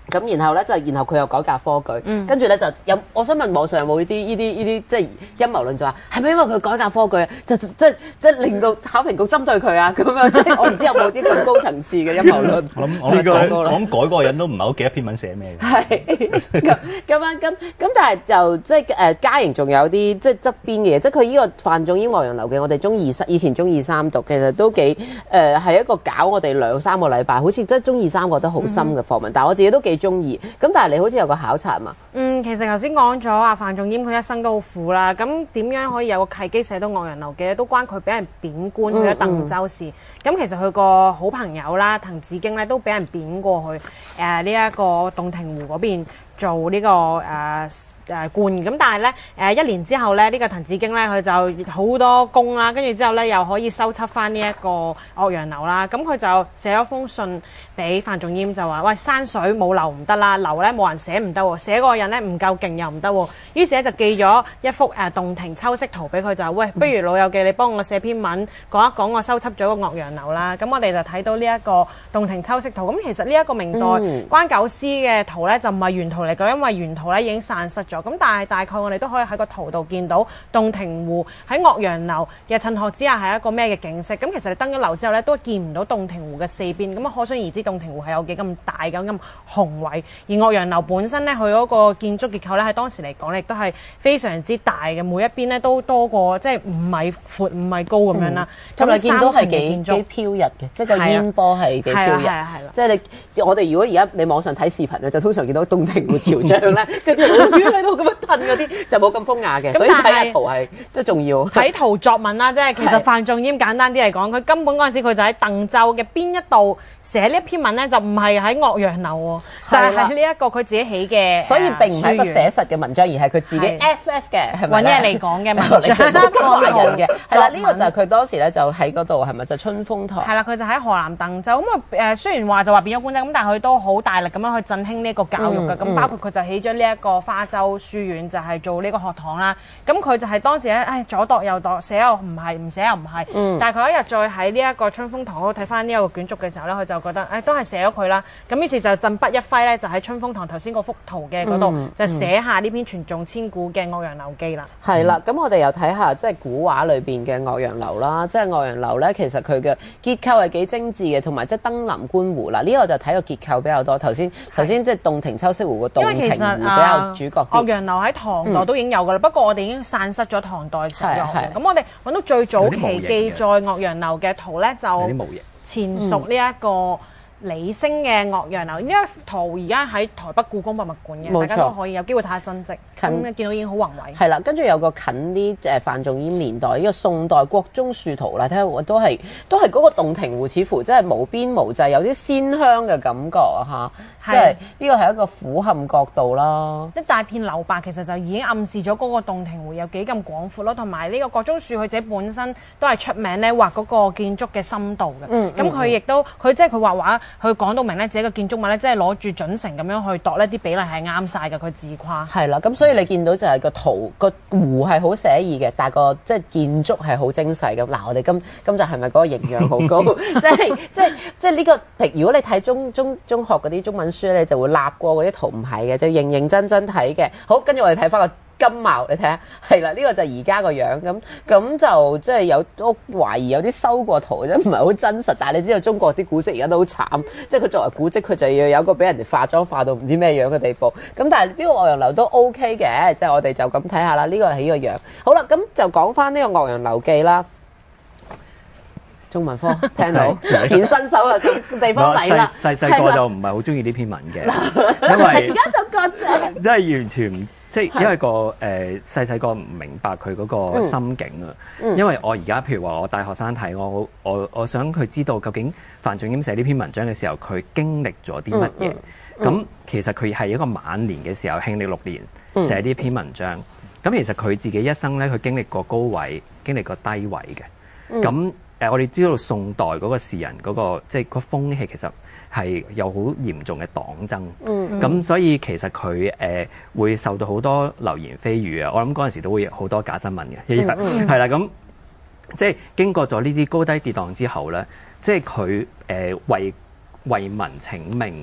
咁然後咧就，然後佢又改革科舉，嗯、跟住咧就有，我想問網上有冇呢啲呢啲呢啲即係陰謀論就話係咪因為佢改革科舉啊，就即係即係令到考評局針對佢啊咁樣，即係我唔知有冇啲咁高層次嘅陰謀論。 我諗我諗改我諗改嗰個人都唔係好記得篇文寫咩嘅。 係咁咁樣咁咁，但係就即係誒嘉瑩仲有啲即係側邊嘅嘢，即係佢呢個范仲淹岳陽樓記，我哋中二三以前中二三讀，其實都幾誒係一個搞我哋兩三個禮拜，好似即係中二三覺得好深嘅課文，嗯、但係我自己都幾中意。咁但係你好似有個考察嘛？ 嗯，其實頭先講咗啊，范仲淹佢一生都好苦啦。咁點樣可以有個契機寫到《岳陽樓記》咧？都關佢俾人貶官去咗鄧州事。咁、嗯嗯、其實佢個好朋友啦，滕子京咧都俾人貶過去誒呢一個洞庭湖嗰邊做呢、這個誒。呃誒官咁，但係咧誒一年之後咧，呢、這個滕子京咧佢就好多功啦，跟住之後咧又可以收葺翻呢一個岳陽樓啦。咁佢就寫咗封信俾范仲淹，就話：喂，山水冇樓唔得啦，樓咧冇人寫唔得喎，寫嗰個人咧唔夠勁又唔得喎。於是咧就寄咗一幅誒洞庭秋色圖俾佢，就話：喂，不如老友記你幫我寫篇文講一講我收葺咗個岳陽樓啦。咁我哋就睇到呢一個洞庭秋色圖。咁其實呢一個明代關九思嘅圖咧就唔係原圖嚟嘅，因為原圖咧已經散失咗。咁但係大概我哋都可以喺個圖度見到洞庭湖喺岳陽樓嘅襯托之下係一個咩嘅景色。咁其實你登咗樓之後咧，都見唔到洞庭湖嘅四邊。咁啊，可想而知洞庭湖係有幾咁大咁咁宏偉。而岳陽樓本身咧，佢嗰個建築結構咧，喺當時嚟講咧，亦都係非常之大嘅。每一邊咧都多過即係五米闊、五米高咁樣啦。 咁你、嗯、見到係幾幾飄逸嘅，即係個煙波係幾飄逸。係啊係啦，即係你我哋如果而家你網上睇視頻咧，就通常見到洞庭湖潮漲咧，跟住喺度咁樣。嗰啲就冇咁風雅嘅，所以睇下圖係即係重要。睇圖作文啦，即係其實范仲淹簡單啲嚟講，佢根本嗰陣時佢就喺鄧州嘅邊一度寫呢一篇文咧，就唔係喺岳陽樓喎，就係喺呢一個佢自己起嘅。 所以並唔係一個寫實嘅文章，而係佢自己 F F 嘅，係咪揾嘢嚟講嘅文章。 講人嘅係啦，呢個就係佢當時咧就喺嗰度係咪就春風堂？ 係啦，佢就喺河南鄧州咁啊誒，雖然話就話變咗官啫，咁但係佢都好大力咁樣去振興呢個教育嘅。咁包括佢就起咗呢一個花洲書院，就係做呢個學堂啦。咁佢就係當時咧，唉左度右度，寫又唔係，唔寫又唔係。嗯。但係佢一日再喺呢一個春風堂嗰度睇翻呢一個卷軸嘅時候咧，佢就覺得，唉都係寫咗佢啦。咁於是就振筆一揮咧，就喺春風堂頭先嗰幅圖嘅嗰度，嗯、就寫下呢篇傳頌千古嘅《岳陽樓記》啦。係啦， 咁我哋又睇下即係古畫裏邊嘅岳陽樓啦。即係岳陽樓咧，其實佢嘅結構係幾精緻嘅，同埋即係登臨觀湖啦。呢、這個就睇個結構比較多。頭先頭先即係洞庭秋色湖個洞庭湖比較主角啲。 岳陽樓喺唐代都已經有噶啦，嗯、不過我哋已經散失咗唐代使用。咁我哋揾到最早期記載岳陽樓嘅圖咧，就前屬呢一個李升嘅岳陽樓。呢一幅圖而家喺台北故宮博物館嘅，大家都可以有機會睇下真跡。咁見到已經好宏偉。 係啦，跟住有個近啲誒范仲淹年代呢、這個宋代國中樹圖啦，睇下我都係都係嗰個洞庭湖，似乎真係無邊無際，有啲仙鄉嘅感覺啊嚇！即係呢個係一個俯瞰角度啦。 一大片留白，其實就已經暗示咗嗰個洞庭湖有幾咁廣闊咯，同埋呢個國中樹佢自己本身都係出名咧畫嗰個建築嘅深度嘅。咁佢亦都佢即係佢畫畫，佢講到明咧自己嘅建築物咧，即係攞住準繩咁樣去度呢啲比例係啱晒嘅，佢自誇。 係啦，咁所以你見到就係個圖個湖係好寫意嘅，但係個即係建築係好精細咁。嗱，我哋今今集係咪嗰個營養好高？即係即係即係呢個，如果你睇中中中學嗰啲中文書咧，就會立過嗰啲圖，唔係嘅，就認認真真睇嘅。好，跟住我哋睇翻個金茂，你睇下，係啦，呢、這個就係而家個樣咁，咁就即係有都懷疑有啲修過圖，即唔係好真實。但係你知道中國啲古蹟而家都好慘，即係佢作為古蹟，佢就要有個俾人哋化妝化到唔知咩樣嘅地步。咁但係呢個岳陽樓都 OK 嘅，即係我哋就咁睇下啦。呢、這個係呢個樣。好啦，咁就講翻呢個岳陽樓記啦。中文科聽到顯身手啊，咁地方嚟啦。 細細個就唔係好中意呢篇文嘅，因為而家就覺得真係完全唔即係因為個誒細細個唔明白佢嗰個心境啊。嗯嗯、因為我而家譬如話我帶學生睇，我我我想佢知道究竟范仲淹寫呢篇文章嘅時候，佢經歷咗啲乜嘢。咁、嗯嗯、其實佢係一個晚年嘅時候，慶曆六年寫呢篇文章。咁、嗯、其實佢自己一生咧，佢經歷過高位，經歷過低位嘅。咁、嗯誒，我哋知道宋代嗰個士人嗰、那個即係、就是、個風氣，其實係有好嚴重嘅黨爭。嗯，咁、嗯、所以其實佢誒、呃、會受到好多流言蜚語啊。我諗嗰陣時都會有好多假新聞嘅，係啦、嗯。咁即係經過咗呢啲高低跌宕之後咧，即係佢誒為為民請命，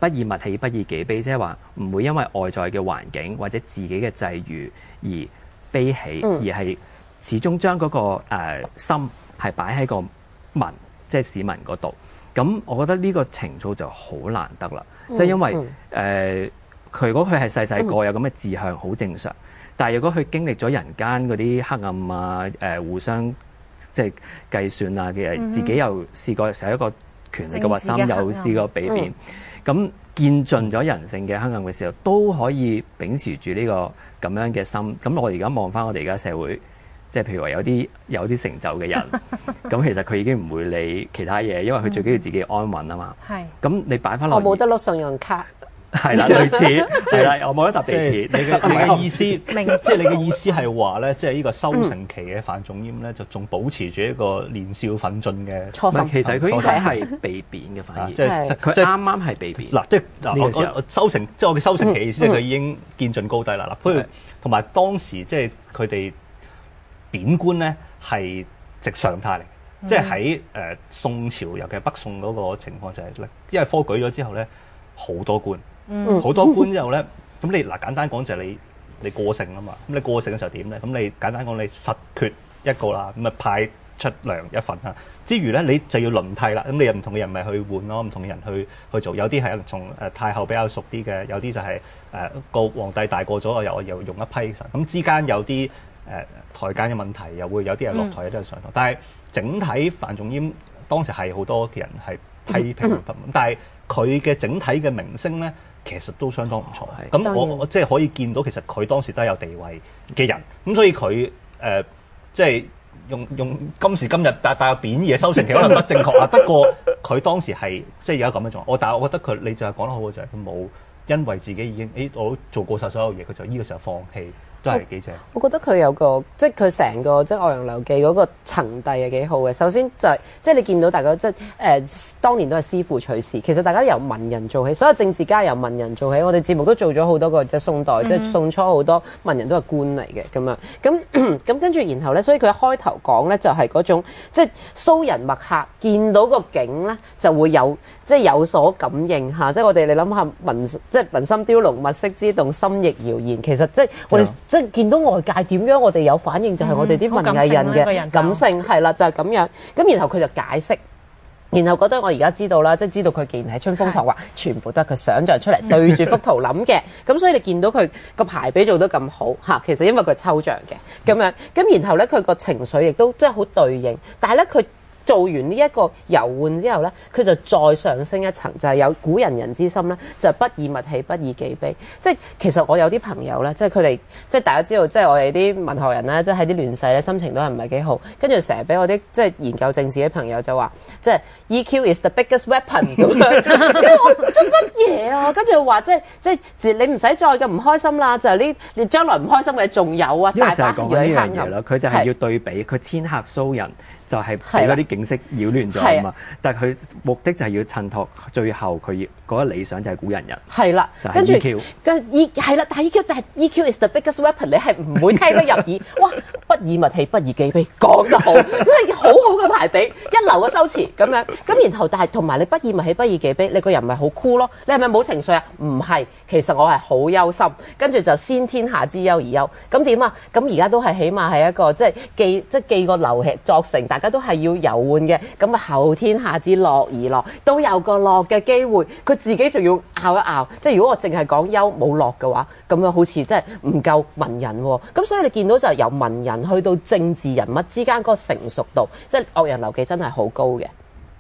不以物喜，不以己悲，即係話唔會因為外在嘅環境或者自己嘅際遇而悲喜，嗯、而係始終將嗰、那個誒、呃、心係擺喺個民，即係市民嗰度。咁我覺得呢個情操就好難得啦，即係、嗯、因為誒佢、呃、如果佢係細細個有咁嘅志向，好正常。但係如果佢經歷咗人間嗰啲黑暗啊，誒、呃、互相即係計算啊嘅，嗯、自己又試過成一個權力嘅核心，又試過比變，咁、嗯、見盡咗人性嘅黑暗嘅時候，都可以秉持住呢個咁樣嘅心。咁我而家望翻我哋而家社會，即係譬如話有啲有啲成就嘅人，咁其實佢已經唔會理其他嘢，因為佢最緊要自己安穩啊嘛。係、嗯。咁你擺翻落， 我冇得攞信用卡。 係啦，類似係啦，我冇得搭地鐵。 你嘅你嘅意思，即係你嘅意思係話咧，即係呢個收成期嘅范仲淹咧，就仲保持住一個年少奮進嘅初心。 其實佢應該係被貶嘅，反而即係佢啱啱係被貶。嗱，即係嗱，我收成，即係我嘅收成期意思，即係佢已經見盡高低啦。嗱，不如同埋當時即係佢哋貶官咧係直常態嚟，即係喺誒宋朝，尤其係北宋嗰個情況就係咧，因為科舉咗之後咧，好多官。好、嗯、多官之後咧，咁你嗱簡單講就係你你過剩啊嘛，咁你過剩嘅時候點咧？咁你簡單講你實缺一個啦，咁啊派出糧一份啊。之餘咧，你就要輪替啦，咁你又唔同嘅人咪去換咯，唔同嘅人去去做。有啲係從誒太后比較熟啲嘅，有啲就係誒個皇帝大過咗，又又用一批咁之間有啲誒、呃、台階嘅問題，又會有啲人落台，有啲人上台。嗯、但係整體范仲淹當時係好多嘅人係批評不滿，嗯、但係佢嘅整體嘅名聲咧，其實都相當唔錯，咁、哦、我我即係可以見到，其實佢當時都係有地位嘅人，咁所以佢誒、呃、即係用用今時今日帶帶有貶義嘅收成期可能不正確啊。不過佢當時係即係有一咁嘅狀況，我但係我覺得佢你就係講得好嘅就係佢冇因為自己已經誒我都做過晒所有嘢，佢就呢個時候放棄。都係幾正。 我覺得佢有個即係佢成個即係《岳陽樓記》嗰個層遞係幾好嘅。首先就係、是、即係你見到大家即係誒、呃、當年都係師傅取士，其實大家由文人做起，所有政治家由文人做起。我哋節目都做咗好多個即係宋代，嗯、即係宋初好多文人都係官嚟嘅咁樣。咁咁跟住然後咧，所以佢一開頭講咧就係、是、嗰種即係蘇人墨客見到個景咧就會有即係有所感應嚇。即係我哋你諗下文即係文心雕龍，物色之動，心亦搖然。其實即係我哋。即係見到外界點樣，我哋有反應就係我哋啲文藝人嘅感性係啦，就係咁樣。咁然後佢就解釋，然後覺得我而家知道啦，即係知道佢既然喺春風堂話，全部都係佢想像出嚟對住幅圖諗嘅。咁所以你見到佢個排比做得咁好嚇，其實因為佢係抽象嘅咁樣。咁然後咧，佢個情緒亦都即係好對應，但係咧佢。做完呢一個遊玩之後呢，佢就再上升一層，就係、是、有古人人之心呢，就係、不以物喜，不以己悲。即係其實我有啲朋友呢，即係佢哋，即係大家知道，即係我哋啲文學人呢，即係喺啲亂世呢，心情都係唔係幾好。跟住成日俾我啲即係研究政治嘅朋友就話，即係 E Q is the biggest weapon 咁樣。跟住我即係乜嘢啊？跟住話即係即係你唔使再咁唔開心啦，就係呢你將來唔開心嘅仲有啊，大把嘢黑暗啦。 佢就係要對比，佢遷客蘇人。就係俾嗰啲景色擾亂咗啊嘛，但係佢目的就係要襯托最後佢要嗰個理想就係古人人。 係啦，跟住就 E 係啦，但係 E Q 但係 E Q is the biggest weapon， 你係唔會聽得入耳。哇！不以物喜，不以己悲，講得好，真係好好嘅排比，一流嘅修辭咁樣。咁然後但係同埋你不以物喜，不以己悲，你個人咪好酷咯？你係咪冇情緒啊？唔係，其實我係好憂心，跟住就先天下之憂而憂。咁點啊？咁而家都係起碼係一個即係記即係記個流氣作成，大家都係要遊玩嘅。咁啊後天下之樂而樂，都有個樂嘅機會。佢自己就要拗一拗。即係如果我淨係講憂冇樂嘅話，咁樣好似即係唔夠文人喎。咁所以你見到就係由文人去到政治人物之間嗰個成熟度，即係《岳陽樓記》真係好高嘅。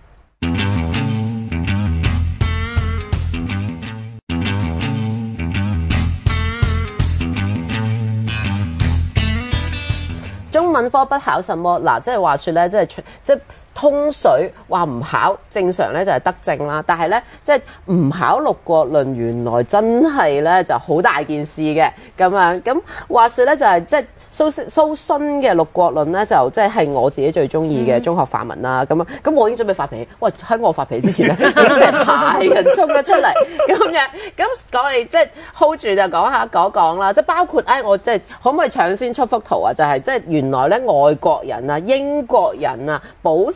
中文科不考什麼？嗱，即係話說咧，即係即係通水話唔考，正常咧就係得正啦。但係咧，即係唔考六國論，原來真係咧就好大件事嘅咁樣。咁話說咧就係即係蘇蘇洵嘅六國論咧，就即係係我自己最中意嘅中學範文啦。咁啊、嗯，咁我已經準備發脾氣。喂，喺我發脾氣之前咧，已經成排人衝咗出嚟咁樣。咁我哋即係 hold 住就講下講講啦。即係包括誒、哎，我即係可唔可以搶先出幅圖啊？就係即係原來咧外國人啊、英國人啊、保守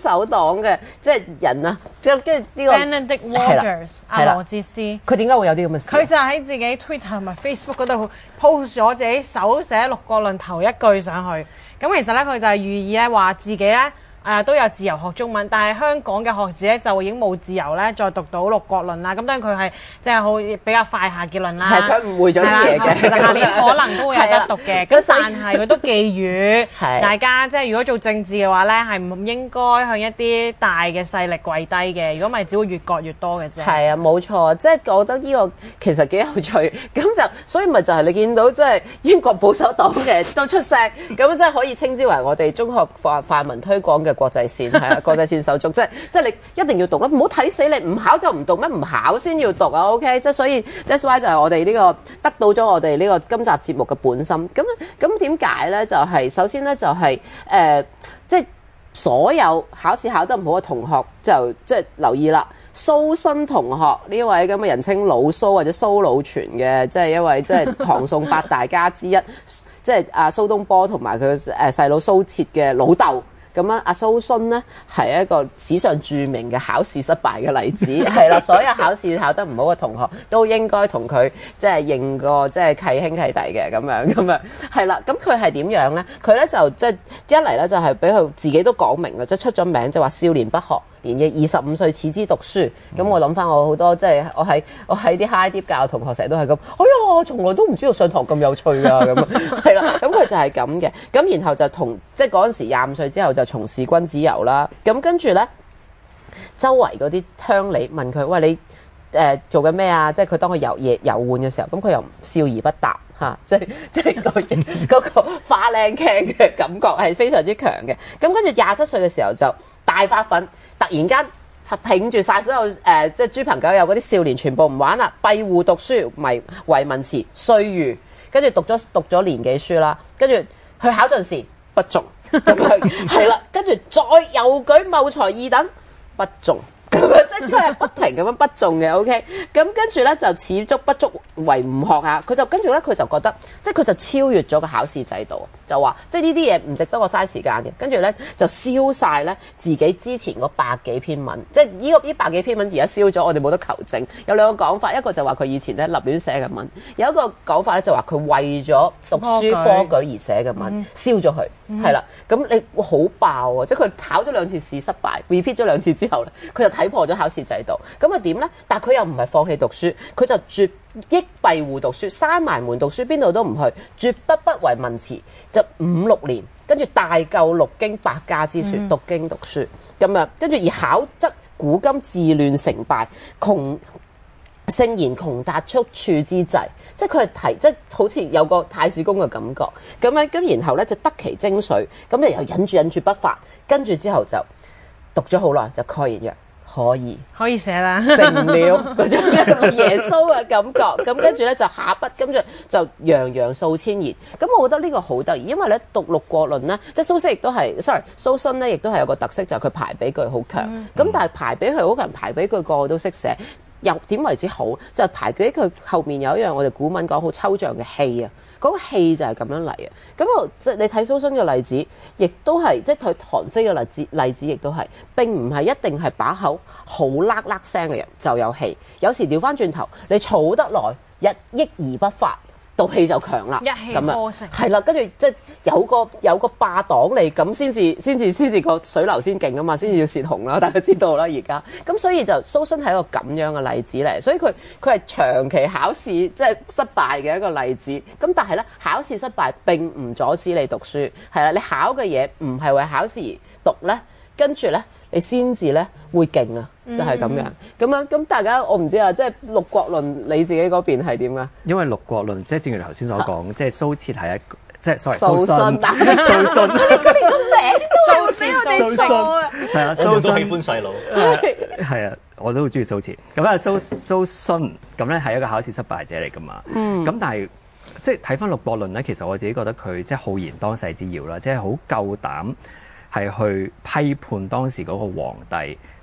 守黨嘅即係人啊，即係跟住呢個 Benedict Rogers 阿羅哲斯， 佢點解會有啲咁嘅事？ 佢就喺自己 Twitter 同埋 Facebook 嗰度 post 咗自己手寫六國論頭一句上去。咁其實咧，佢就係寓意咧話自己咧。誒、呃、都有自由學中文，但係香港嘅學子咧就已經冇自由咧再讀到六國論啦。咁當然佢係即係好比較快下結論啦。 係佢誤會咗啲嘢嘅。 其實下年可能都會有得讀嘅。咁但係佢都寄語大家，即係如果做政治嘅話咧，係唔應該向一啲大嘅勢力跪低嘅。如果咪只會越割越多嘅啫。係啊，冇錯，即係我覺得呢個其實幾有趣。咁就所以咪就係你見到即係英國保守黨嘅都出聲，咁即係可以稱之為我哋中學泛泛民推廣嘅國際線係啊，國際線手足，即係即係你一定要讀啦，唔好睇死你，唔考就唔讀咩？唔考先要讀啊 ，OK？ 即係所以 that's why 就係我哋呢、這個得到咗我哋呢個今集節目嘅本心。咁咁點解咧？就係、是、首先咧，就係、是、誒、呃，即係所有考試考得唔好嘅同學就即係留意啦。蘇洵同學呢位咁嘅人稱老蘇或者蘇老全嘅，即係一位即係唐宋八大家之一，即係阿蘇東坡同埋佢誒細佬蘇轍嘅老豆。咁樣阿蘇洵咧係一個史上著名嘅考試失敗嘅例子，係啦，所有考試考得唔好嘅同學都應該同佢即係認個即係契兄契弟嘅咁樣咁樣，係啦。咁佢係點樣咧？佢咧就即係一嚟咧就係俾佢自己都講明嘅，即係出咗名就話少年不學，年嘅二十五歲始知讀書。咁、嗯、我諗翻我好多即係我喺我喺啲 high dip 教同學成日都係咁，哎呀，我從來都唔知道上堂咁有趣啊咁啊，係啦。咁佢就係咁嘅。咁然後就同即係嗰陣時廿五歲之後就從事君子遊啦，咁跟住咧，周圍嗰啲鄉里問佢：喂，你誒、呃、做緊咩啊？即係佢當佢遊夜遊玩嘅時候，咁佢又笑而不答嚇、啊，即係即係個嗰個花靚傾嘅感覺係非常之強嘅。咁跟住廿七歲嘅時候就大發奮，突然間摒住晒所有誒、呃、即係豬朋狗友嗰啲少年，全部唔玩啦，閉戶讀書，迷唯文辭，歲儒，跟住讀咗讀咗年幾書啦，跟住去考進士不中。咁樣係啦，跟住再又舉謀才二等不中，咁樣即係佢係不停咁樣不中嘅。OK，咁跟住咧就始足不足為唔學下，佢就跟住咧佢就覺得，即係佢就超越咗個考試制度，就話即係呢啲嘢唔值得我嘥時間嘅。跟住咧就燒晒咧自己之前嗰百幾篇文，即係呢個呢百幾篇文而家燒咗，我哋冇得求證。有兩個講法，一個就話佢以前咧立亂寫嘅文，有一個講法咧就話佢為咗讀書科舉而寫嘅文，嗯、燒咗佢。係啦，咁你哇好爆啊！即係佢考咗兩次試失敗 ，repeat 咗兩次之後咧，佢就睇破咗考試制度。咁啊點咧？但係佢又唔係放棄讀書，佢就絕益閉戶讀書，閂埋門讀書，邊度都唔去，絕不不為文辭，就五六年，跟住大究六經百家之說，讀經讀書咁樣，跟住而考則古今治亂成敗，窮聖賢窮達速處之際。即係佢係提，即係好似有個太史公嘅感覺咁樣，咁然後咧就得其精髓，咁你又忍住忍住不發，跟住之後就讀咗好耐，就蓋然曰可以可以寫啦， 成了嗰種耶穌嘅感覺，咁跟住咧就下筆，跟住就洋洋數千言。咁我覺得呢個好得意，因為咧讀六國論咧，即係蘇軾亦都係，sorry，蘇洵咧亦都係有個特色，就係、是、佢排比句好強。咁、嗯、但係排比句好強，排比句個個都識寫。又點為之好？就係、是、排比佢後面有一樣我哋古文講好抽象嘅氣啊！嗰、那個氣就係咁樣嚟啊！咁我即係你睇蘇洵嘅例子，亦都係即係佢韓非嘅例子，例子亦都係並唔係一定係把口好喇喇聲嘅人就有氣。有時調翻轉頭，你儲得耐，日益而不發，到氣就強啦， 一氣呵成係啦，跟住即係有個有個霸黨嚟，咁先至先至先至個水流先勁啊嘛，先至要泄洪啦，大家知道啦而家。咁所以就蘇洵係一個咁樣嘅例子嚟，所以佢佢係長期考試即係失敗嘅一個例子。咁但係咧，考試失敗並唔阻止你讀書，係啦，你考嘅嘢唔係為考試而讀咧，跟住咧你先至咧會勁啊！就係、是、咁樣，咁樣咁大家我唔知啊，即係六國論你自己嗰邊係點啊？ 因為六國論即係正如頭先所講，即係蘇轍係一個即係 sorry 蘇洵， 蘇洵， 佢哋個名都係俾我哋錯啊！ 係啊， 蘇洵都喜歡細路， 係啊，我都好中意蘇轍。咁啊，蘇蘇洵咁咧係一個考試失敗者嚟噶嘛？嗯，咁但係即係睇翻六國論咧，其實我自己覺得佢即係浩然當世之要啦，即係好夠膽係去批判當時嗰個皇帝。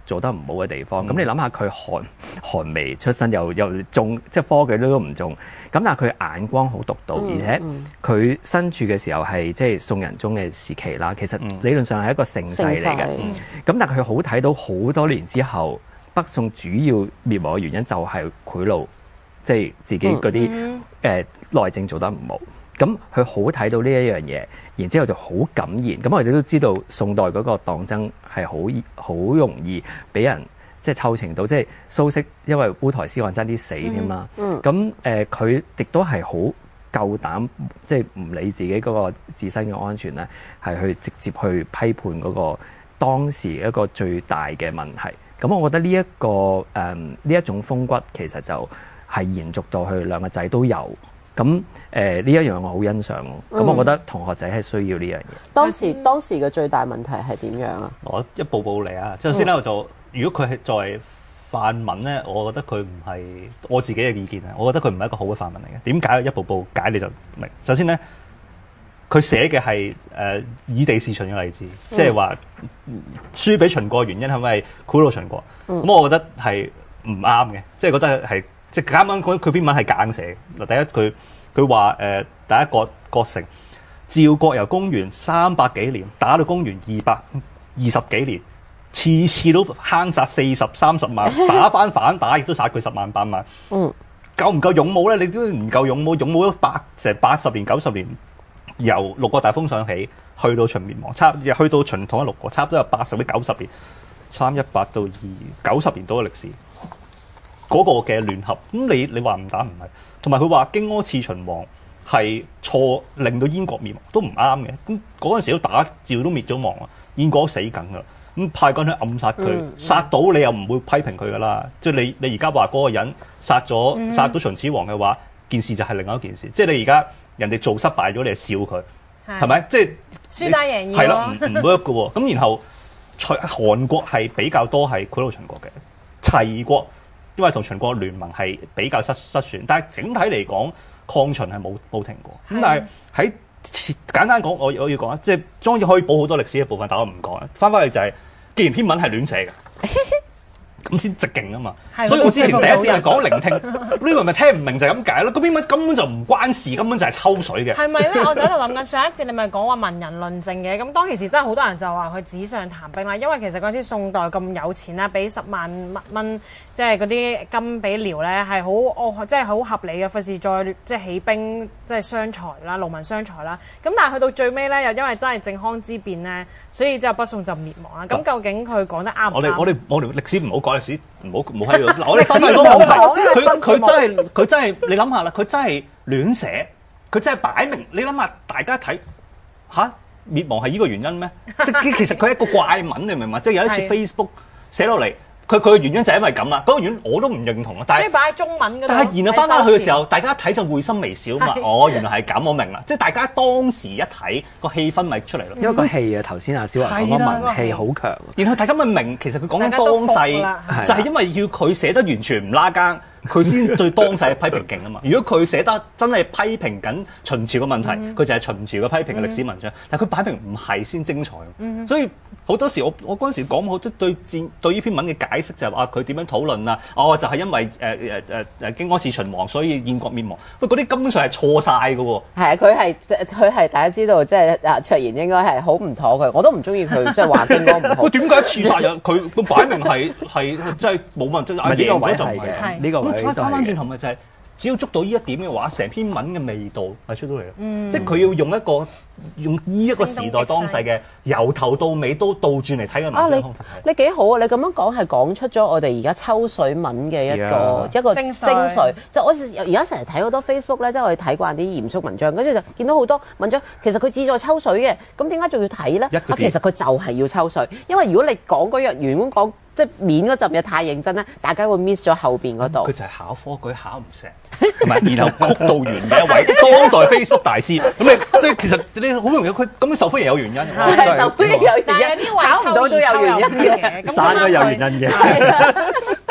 做得唔好嘅地方。咁、嗯、你諗下佢韓韓媒出身又又中，即係科技都唔中。咁但係佢眼光好獨到，嗯、而且佢身處嘅時候係即係宋仁宗嘅時期啦。其實理論上係一個盛世嚟嘅。咁、嗯、但係佢好睇到好多年之後，北宋主要滅亡嘅原因就係賄賂，即係自己嗰啲誒內政做得唔好。咁佢好睇到呢一樣嘢，然之後就好敢言。咁我哋都知道宋代嗰個黨爭係好好容易俾人即係湊情到，即係蘇軾因為烏台詩案爭啲死添嘛。咁誒佢亦都係好夠膽，即係唔理自己嗰個自身嘅安全咧，係去直接去批判嗰個當時一個最大嘅問題。咁我覺得呢、這、一個誒呢一種風骨其實就係延續到佢兩個仔都有。咁誒呢一樣我好欣賞咯。咁、嗯、我覺得同學仔係需要呢樣嘢。 當時當時嘅最大問題係點樣啊？ 我一步步嚟啊！首先咧，我就如果佢係作為範文咧，我覺得佢唔係我自己嘅意見啊。我覺得佢唔係一個好嘅範文嚟嘅。點解？一步步解你就明。首先咧，佢寫嘅係誒以地事秦嘅例子，即係話輸俾秦國嘅原因係咪賄賂秦國？咁、嗯、我覺得係唔啱嘅，即係覺得係。即係啱啱講佢篇文係夾硬寫嘅。嗱，第一佢佢話誒第一個郭成趙國由公元三百幾年打到公元二百二十幾年，次次都坑殺四十三十萬，打翻反打亦都殺佢十萬八萬。嗯，夠唔夠勇武咧？你都唔夠勇武，勇武咗百成八十年九十年，由六國大封相起，去到秦滅亡，差去到秦統一六國，差唔多有八十至九十年，三一八到二九十年多嘅歷史。嗰、那個嘅聯合，咁你你話唔打唔係，同埋佢話荊軻刺秦王係錯，令到燕國滅亡都唔啱嘅。咁嗰陣時都打趙都滅咗亡啊，燕國都死緊噶，咁派軍去暗殺佢，嗯、殺到你又唔會批評佢噶啦。即係你你而家話嗰個人殺咗、嗯、殺到秦始皇嘅話，件事就係另外一件事。即係你而家人哋做失敗咗，你係笑佢，係咪？即係輸打贏要係啦，唔唔 work 嘅喎。咁然後韓國係比較多係賄賂秦國嘅，齊國。因為同秦國聯盟係比較失失算，但係整體嚟講，抗秦係冇冇停過。咁但係喺簡單講，我我要講啊，即係當然可以補好多歷史嘅部分，但我唔講啦。翻返去就係、是，既然篇文係亂寫嘅，咁先直勁啊嘛。所以我之前第一節係講聆聽，呢個咪聽唔明就係咁解咯。嗰篇文根本就唔關事，根本就係抽水嘅。 係咪咧？我就喺度諗緊上一節你咪講話文人論政嘅，咁當其時真係好多人就話佢紙上談兵啦。因為其實嗰陣時宋代咁有錢啦，俾十萬蚊。即係嗰啲金俾遼咧，係好哦，即係好合理嘅，費事再即係起兵，即係傷財啦，勞民傷財啦。咁但係去到最尾咧，又因為真係靖康之變咧，所以之後北宋就滅亡啦。咁究竟佢講得啱唔啱？ 我哋我哋我哋歷史唔好講歷史，唔好唔好喺度。我哋翻返個問題，佢佢真係佢真係你諗下啦，佢真係亂寫，佢真係擺明。你諗下，大家睇吓滅亡係呢個原因咩？即係其實佢係一個怪文，你明唔明嘛？即係有一次 Facebook 寫落嚟。佢佢嘅原因就係因為咁啊，嗰、那個原因我都唔認同啊。但係，擺喺中文嗰度。但係然後翻返去嘅時候，大家一睇就會心微笑嘛。哦，原來係咁，我明啦。即係大家當時一睇個氣氛咪出嚟咯。 因為個氣啊，頭先阿小樺講個文氣好強。 然後大家咪明，其實佢講緊當世，就係因為要佢寫得完全唔拉更。佢先對當世嘅批評勁啊嘛！如果佢寫得真係批評緊秦朝嘅問題，佢、嗯、就係秦朝嘅批評嘅歷史文章。嗯、但係佢擺明唔係先精彩，嗯、所以好多時我我嗰陣時講好多對戰對呢篇文嘅解釋就係話佢點樣討論啊？哦，就係、是、因為誒誒誒誒荊軻刺秦王，所以燕國滅亡。喂，嗰啲根本上係錯晒㗎喎。係啊，佢係佢係大家知道，即係啊卓然應該係好唔妥佢，我都唔中意佢，即係話荊軻唔好。 喂，點解刺殺人？佢佢擺明係係即係冇問題，贏咗就唔係呢個。翻翻轉頭咪就係，只要捉到呢一點嘅話，成篇文嘅味道係出到嚟咯。嗯、即係佢要用一個用呢一個時代當世嘅由頭到尾都倒轉嚟睇嘅文章。啊，你你幾好啊！你咁樣講係講出咗我哋而家抽水文嘅一個、yeah. 一個精髓。就我而家成日睇好多 Facebook 咧，即係我哋睇慣啲嚴肅文章，跟住就見到好多文章，其實佢志在抽水嘅。咁點解仲要睇咧？啊，其實佢就係要抽水，因為如果你講嗰樣原本講。即係面嗰陣嘢太認真咧，大家會 miss 咗後邊嗰度。 佢就係考科舉考唔成，同埋然後曲到完嘅一位當代 Facebook 大師。咁你即係其實你好容易，佢咁樣受歡迎有原因。 係受歡迎有原因，考唔到都有原因嘅， 散咗有原因嘅。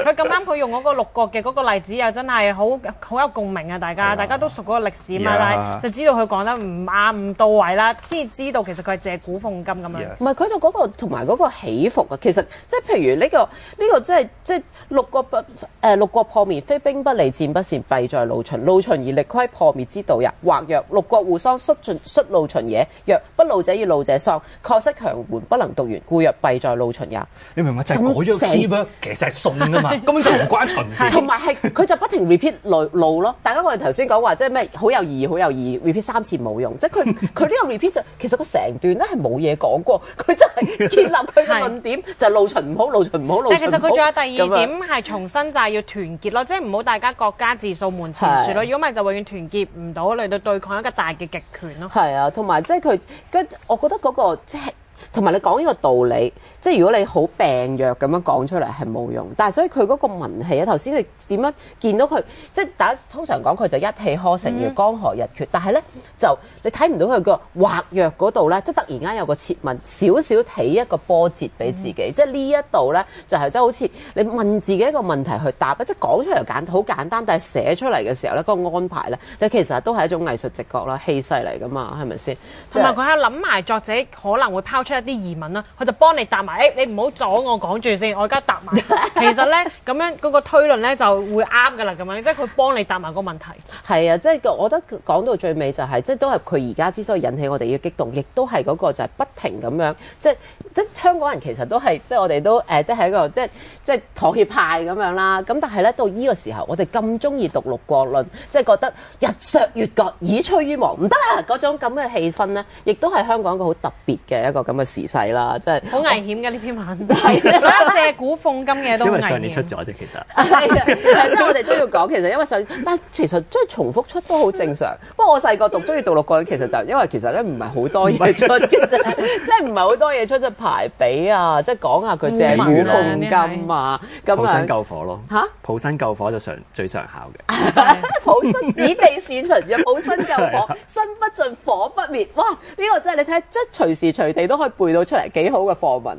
佢咁啱佢用嗰個六角嘅嗰個例子又真係好好有共鳴啊！大家大家都熟嗰個歷史嘛，但係就知道佢講得唔啱唔到位啦，先知道其實佢係借古諷今咁樣。 唔係佢度嗰個同埋嗰個起伏啊，其實即係譬如呢個呢個即係即係六國不誒六國破滅，非兵不利戰不善，弊在勞秦。勞秦而力虧，破滅之道也。或曰六國互喪，率盡率勞秦也。若不勞者以勞者喪，確失強援，不能動員，故曰弊在勞秦也。 你明唔明？就係嗰張 key 其實係信㗎嘛，根本就唔關秦事。 同埋係佢就不停 repeat 勞勞咯。大家我哋頭先講話即係咩好有意義，好有意義 repeat 三次冇用，即係佢佢呢個 repeat 就其實個成段咧係冇嘢講過，佢就係建立佢嘅論點就係勞秦唔好，勞秦唔好，勞秦唔好。 但其實佢仲有第二點係重申就係要團結咯，即係唔好大家各家自掃門前雪咯。如果唔係就永遠團結唔到嚟到對抗一個大嘅極權咯。 係啊，同埋即係佢跟，我覺得嗰、嗰個即係。同埋你講呢個道理，即係如果你好病弱咁樣講出嚟係冇用，但係所以佢嗰個文氣啊，頭先你點樣見到佢，即係大家通常講佢就一氣呵成，如江河日決，但係咧就你睇唔到佢個或弱嗰度咧，即係突然間有個設問，少少起一個波折俾自己，嗯、即係呢一度咧就係即係好似你問自己一個問題去答，即係講出嚟簡好簡單，但係寫出嚟嘅時候咧，嗰、嗰個安排咧，你其實都係一種藝術直覺啦，氣勢嚟噶嘛，係咪先？ 同埋佢喺度諗埋作者可能會拋出一啲疑問啦，佢就幫你答埋。誒、欸，你唔好阻我講住先，我而家答埋。其實咧，咁樣嗰個推論咧就會啱噶啦，咁樣即係佢幫你答埋個問題。 係啊，即係我覺得講到最尾就係、是，即係都係佢而家之所以引起我哋嘅激動，亦都係嗰個就係不停咁樣，即係即係香港人其實都係即係我哋都誒、呃，即係一個即係即係妥協派咁樣啦。咁但係咧到呢個時候，我哋咁中意讀六國論，即係覺得日削月割，以趨於亡，唔得啊！嗰種咁嘅氣氛咧，亦都係香港一個好特別嘅一個咁嘅時勢啦，即係好危險嘅呢篇文，係所有借古諷今嘅都好危險。 因為上年出咗啫，其實係啊，即係我哋都要講，其實因為上，但係其實即係重複出都好正常。不過我細個讀中意讀六國，其實就因為其實咧唔係好多嘢出嘅啫，即係唔係好多嘢出，即係排比啊，即係講下佢借古諷今啊，咁普生救火咯嚇， 普生救火就常最常考嘅。 普生以地事秦，又普生救火，身不盡火不滅。哇！呢、這個真係你睇，即係隨時隨地都可以背到出嚟，幾好嘅課文。